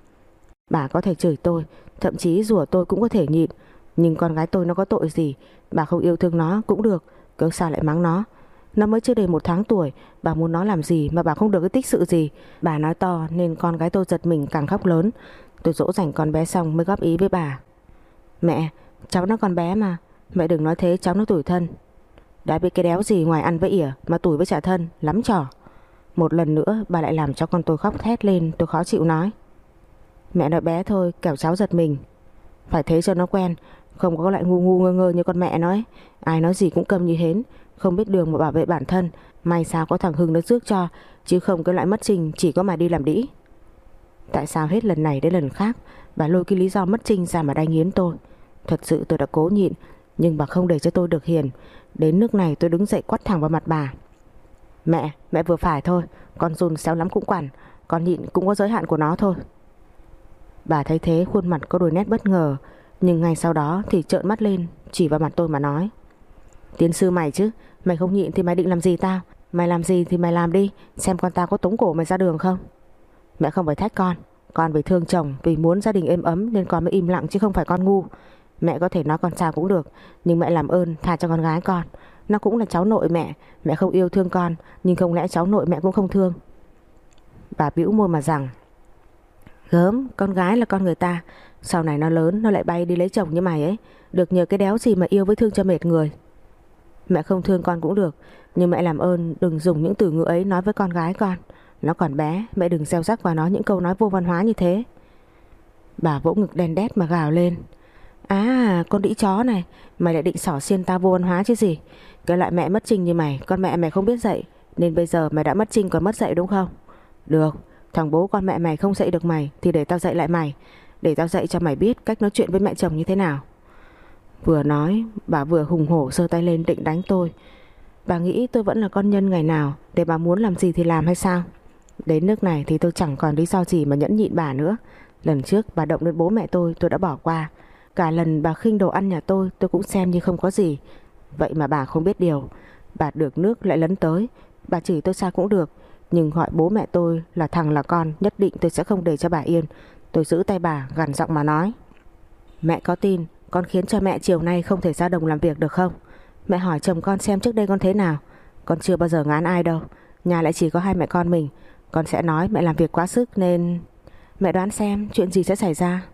Bà có thể chửi tôi, thậm chí rủa tôi cũng có thể nhịn, nhưng con gái tôi nó có tội gì? Bà không yêu thương nó cũng được, cớ sao lại mắng nó? Nó mới chưa đầy một tháng tuổi, bà muốn nó làm gì mà bà không được cái tích sự gì? Bà nói to nên con gái tôi giật mình càng khóc lớn. Tôi dỗ dành con bé xong mới góp ý với bà: mẹ, cháu nó còn bé mà, mẹ đừng nói thế, cháu nó tủi thân. Đã biết cái đéo gì ngoài ăn với ỉa mà tủi với trả thân, lắm trò. Một lần nữa bà lại làm cho con tôi khóc thét lên. Tôi khó chịu nói: mẹ nói bé thôi, kẻo cháu giật mình. Phải thế cho nó quen, không có loại ngu ngu ngơ ngơ như con mẹ nó ấy. Ai nói gì cũng câm như hến, không biết đường mà bảo vệ bản thân. May sao có thằng Hưng nó rước cho, chứ không cái loại mất trinh chỉ có mà đi làm đĩ. Tại sao hết lần này đến lần khác bà lôi cái lý do mất trinh ra mà đánh nghiến tôi? Thật sự tôi đã cố nhịn, nhưng bà không để cho tôi được hiền. Đến nước này tôi đứng dậy quát thẳng vào mặt bà: mẹ, mẹ vừa phải thôi, con giun xéo lắm cũng quản, con nhịn cũng có giới hạn của nó thôi. Bà thấy thế khuôn mặt có đôi nét bất ngờ, nhưng ngay sau đó thì trợn mắt lên, chỉ vào mặt tôi mà nói: tiến sư mày chứ, mày không nhịn thì mày định làm gì tao? Mày làm gì thì mày làm đi, xem con tao có tống cổ mày ra đường không? Mẹ không phải thách con, con vì thương chồng, vì muốn gia đình êm ấm nên con mới im lặng chứ không phải con ngu. Mẹ có thể nói con sao cũng được, nhưng mẹ làm ơn tha cho con gái con. Nó cũng là cháu nội mẹ, mẹ không yêu thương con, nhưng không lẽ cháu nội mẹ cũng không thương? Bà bĩu môi mà rằng: gớm, con gái là con người ta, sau này nó lớn nó lại bay đi lấy chồng như mày ấy, được nhờ cái đéo gì mà yêu với thương cho mệt người. Mẹ không thương con cũng được, nhưng mẹ làm ơn đừng dùng những từ ngữ ấy nói với con gái con. Nó còn bé, mẹ đừng gieo rắc vào nó những câu nói vô văn hóa như thế. Bà vỗ ngực đen đét mà gào lên: à, con đĩ chó này, mày lại định xỏ xiên tao vô văn hóa chứ gì? Cái loại mẹ mất trinh như mày, con mẹ mày không biết dạy, nên bây giờ mày đã mất trinh còn mất dạy đúng không? Được, thằng bố con mẹ mày không dạy được mày thì để tao dạy lại mày, để tao dạy cho mày biết cách nói chuyện với mẹ chồng như thế nào. Vừa nói bà vừa hùng hổ giơ tay lên định đánh tôi. Bà nghĩ tôi vẫn là con nhân ngày nào để bà muốn làm gì thì làm hay sao? Đến nước này thì tôi chẳng còn lý do gì mà nhẫn nhịn bà nữa. Lần trước bà động đến bố mẹ tôi tôi đã bỏ qua. Cả lần bà khinh đồ ăn nhà tôi tôi cũng xem như không có gì. Vậy mà bà không biết điều, bà được nước lại lấn tới. Bà chửi tôi sao cũng được, nhưng gọi bố mẹ tôi là thằng là con, nhất định tôi sẽ không để cho bà yên. Tôi giữ tay bà gằn giọng mà nói: mẹ có tin con khiến cho mẹ chiều nay không thể ra đồng làm việc được không? Mẹ hỏi chồng con xem trước đây con thế nào, con chưa bao giờ ngán ai đâu. Nhà lại chỉ có hai mẹ con mình, con sẽ nói mẹ làm việc quá sức nên... Mẹ đoán xem chuyện gì sẽ xảy ra.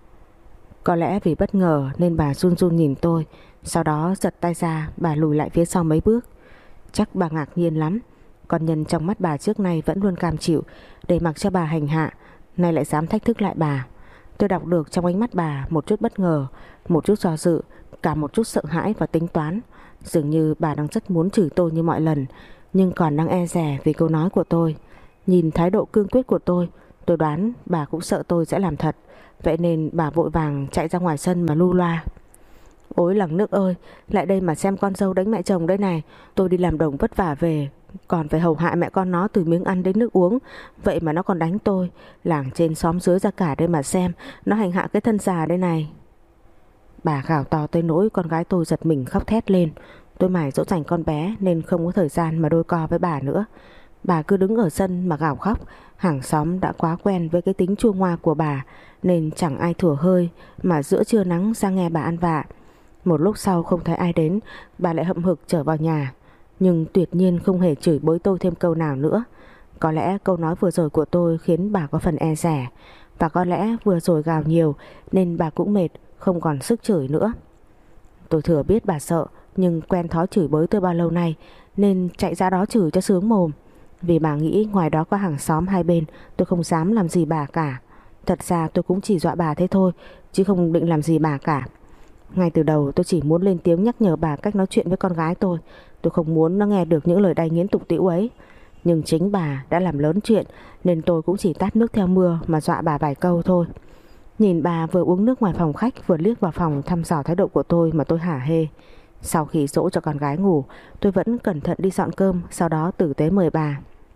Có lẽ vì bất ngờ nên bà run run nhìn tôi, sau đó giật tay ra, bà lùi lại phía sau mấy bước. Chắc bà ngạc nhiên lắm. Con nhân trong mắt bà trước nay vẫn luôn cam chịu để mặc cho bà hành hạ, nay lại dám thách thức lại bà. Tôi đọc được trong ánh mắt bà một chút bất ngờ, một chút do dự, cả một chút sợ hãi và tính toán. Dường như bà đang rất muốn chửi tôi như mọi lần, nhưng còn đang e dè vì câu nói của tôi. Nhìn thái độ cương quyết của tôi, tôi đoán bà cũng sợ tôi sẽ làm thật. Vậy nên bà vội vàng chạy ra ngoài sân mà lu loa: Ôi lằng nước ơi, lại đây mà xem con dâu đánh mẹ chồng đây này. Tôi đi làm đồng vất vả về, còn phải hầu hạ mẹ con nó từ miếng ăn đến nước uống, vậy mà nó còn đánh tôi. Làng trên xóm dưới ra cả đây mà xem, nó hành hạ cái thân già đây này. Bà gào to tới nỗi con gái tôi giật mình khóc thét lên. Tôi mải dỗ dành con bé nên không có thời gian mà đôi co với bà nữa. Bà cứ đứng ở sân mà gào khóc. Hàng xóm đã quá quen với cái tính chua ngoa của bà nên chẳng ai thủa hơi mà giữa trưa nắng ra nghe bà ăn vạ. Một lúc sau không thấy ai đến, bà lại hậm hực trở vào nhà, nhưng tuyệt nhiên không hề chửi bới tôi thêm câu nào nữa. Có lẽ câu nói vừa rồi của tôi khiến bà có phần e dè, và có lẽ vừa rồi gào nhiều nên bà cũng mệt, không còn sức chửi nữa. Tôi thừa biết bà sợ, nhưng quen thói chửi bới tôi bao lâu nay nên chạy ra đó chửi cho sướng mồm. Vì bà nghĩ ngoài đó có hàng xóm hai bên, tôi không dám làm gì bà cả. Thật ra tôi cũng chỉ dọa bà thế thôi, chứ không định làm gì bà cả. Ngay từ đầu tôi chỉ muốn lên tiếng nhắc nhở bà cách nói chuyện với con gái tôi. Tôi không muốn nó nghe được những lời đay nghiến tục tĩu ấy. Nhưng chính bà đã làm lớn chuyện nên tôi cũng chỉ tát nước theo mưa mà dọa bà vài câu thôi. Nhìn bà vừa uống nước ngoài phòng khách vừa liếc vào phòng thăm dò thái độ của tôi mà tôi hả hê. Sau khi dỗ cho con gái ngủ, tôi vẫn cẩn thận đi dọn cơm, sau đó tử tế mời bà: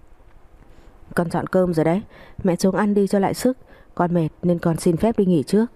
Con dọn cơm rồi đấy, mẹ xuống ăn đi cho lại sức. Con mệt nên con xin phép đi nghỉ trước.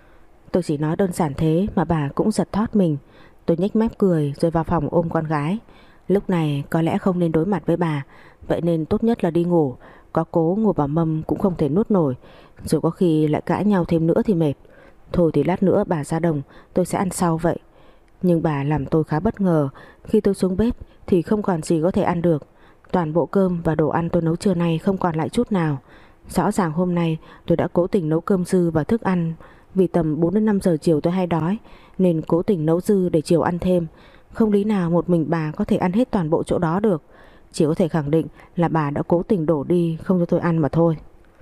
Tôi chỉ nói đơn giản thế mà bà cũng giật thót mình. Tôi nhếch mép cười rồi vào phòng ôm con gái. Lúc này có lẽ không nên đối mặt với bà, vậy nên tốt nhất là đi ngủ. Có cố ngủ vào mâm cũng không thể nuốt nổi, rồi có khi lại cãi nhau thêm nữa thì mệt. Thôi thì lát nữa bà ra đồng, tôi sẽ ăn sau vậy. Nhưng bà làm tôi khá bất ngờ. Khi tôi xuống bếp thì không còn gì có thể ăn được. Toàn bộ cơm và đồ ăn tôi nấu trưa nay không còn lại chút nào. Rõ ràng hôm nay tôi đã cố tình nấu cơm dư và thức ăn, vì tầm bốn đến năm giờ chiều tôi hay đói, nên cố tình nấu dư để chiều ăn thêm. Không lý nào một mình bà có thể ăn hết toàn bộ chỗ đó được. Chỉ có thể khẳng định là bà đã cố tình đổ đi không cho tôi ăn mà thôi.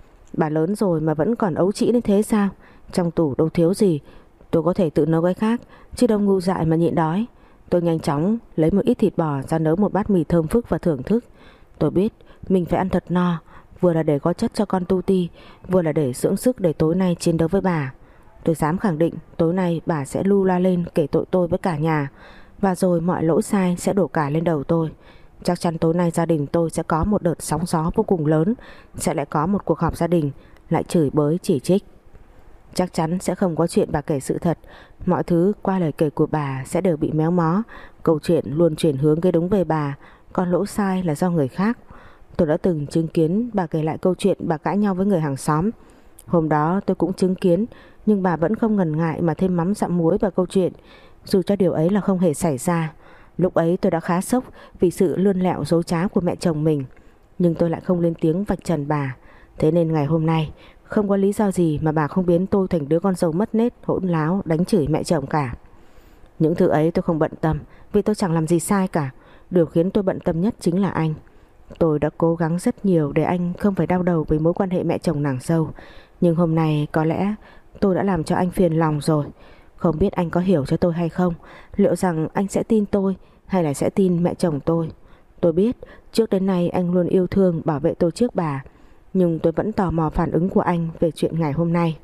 Bà lớn rồi mà vẫn còn ấu trĩ đến thế sao? Trong tủ đâu thiếu gì, tôi có thể tự nấu cái khác, chứ đâu ngu dại mà nhịn đói. Tôi nhanh chóng lấy một ít thịt bò ra nấu một bát mì thơm phức và thưởng thức. Tôi biết mình phải ăn thật no, vừa là để có chất cho con tu ti, vừa là để dưỡng sức để tối nay chiến đấu với bà. Tôi dám khẳng định tối nay bà sẽ lu la lên kể tội tôi với cả nhà, và rồi mọi lỗi sai sẽ đổ cả lên đầu tôi. Chắc chắn tối nay gia đình tôi sẽ có một đợt sóng gió vô cùng lớn, sẽ lại có một cuộc họp gia đình, lại chửi bới chỉ trích. Chắc chắn sẽ không có chuyện bà kể sự thật. Mọi thứ qua lời kể của bà sẽ đều bị méo mó. Câu chuyện luôn chuyển hướng cái đúng về bà, còn lỗi sai là do người khác. Tôi đã từng chứng kiến bà kể lại câu chuyện bà cãi nhau với người hàng xóm. Hôm đó tôi cũng chứng kiến, nhưng bà vẫn không ngần ngại mà thêm mắm dặm muối vào câu chuyện, dù cho điều ấy là không hề xảy ra. Lúc ấy tôi đã khá sốc vì sự lươn lẹo dối trá của mẹ chồng mình, nhưng tôi lại không lên tiếng vạch trần bà. Thế nên ngày hôm nay không có lý do gì mà bà không biến tôi thành đứa con dâu mất nết, hỗn láo, đánh chửi mẹ chồng cả. Những thứ ấy tôi không bận tâm, vì tôi chẳng làm gì sai cả. Điều khiến tôi bận tâm nhất chính là anh. Tôi đã cố gắng rất nhiều để anh không phải đau đầu với mối quan hệ mẹ chồng nàng dâu, nhưng hôm nay có lẽ tôi đã làm cho anh phiền lòng rồi. Không biết anh có hiểu cho tôi hay không, liệu rằng anh sẽ tin tôi hay là sẽ tin mẹ chồng tôi. Tôi biết trước đến nay anh luôn yêu thương bảo vệ tôi trước bà, nhưng tôi vẫn tò mò phản ứng của anh về chuyện ngày hôm nay.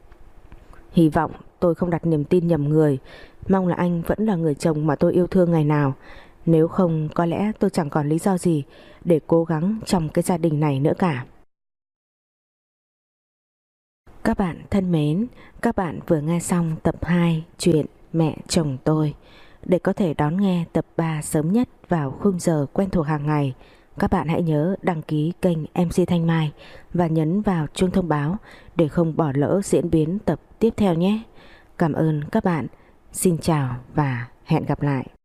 Hy vọng tôi không đặt niềm tin nhầm người. Mong là anh vẫn là người chồng mà tôi yêu thương ngày nào. Nếu không có lẽ tôi chẳng còn lý do gì để cố gắng trong cái gia đình này nữa cả. Các bạn thân mến, các bạn vừa nghe xong tập hai chuyện Mẹ chồng tôi. Để có thể đón nghe tập ba sớm nhất vào khung giờ quen thuộc hàng ngày, các bạn hãy nhớ đăng ký kênh em xê Thanh Mai và nhấn vào chuông thông báo để không bỏ lỡ diễn biến tập tiếp theo nhé. Cảm ơn các bạn. Xin chào và hẹn gặp lại.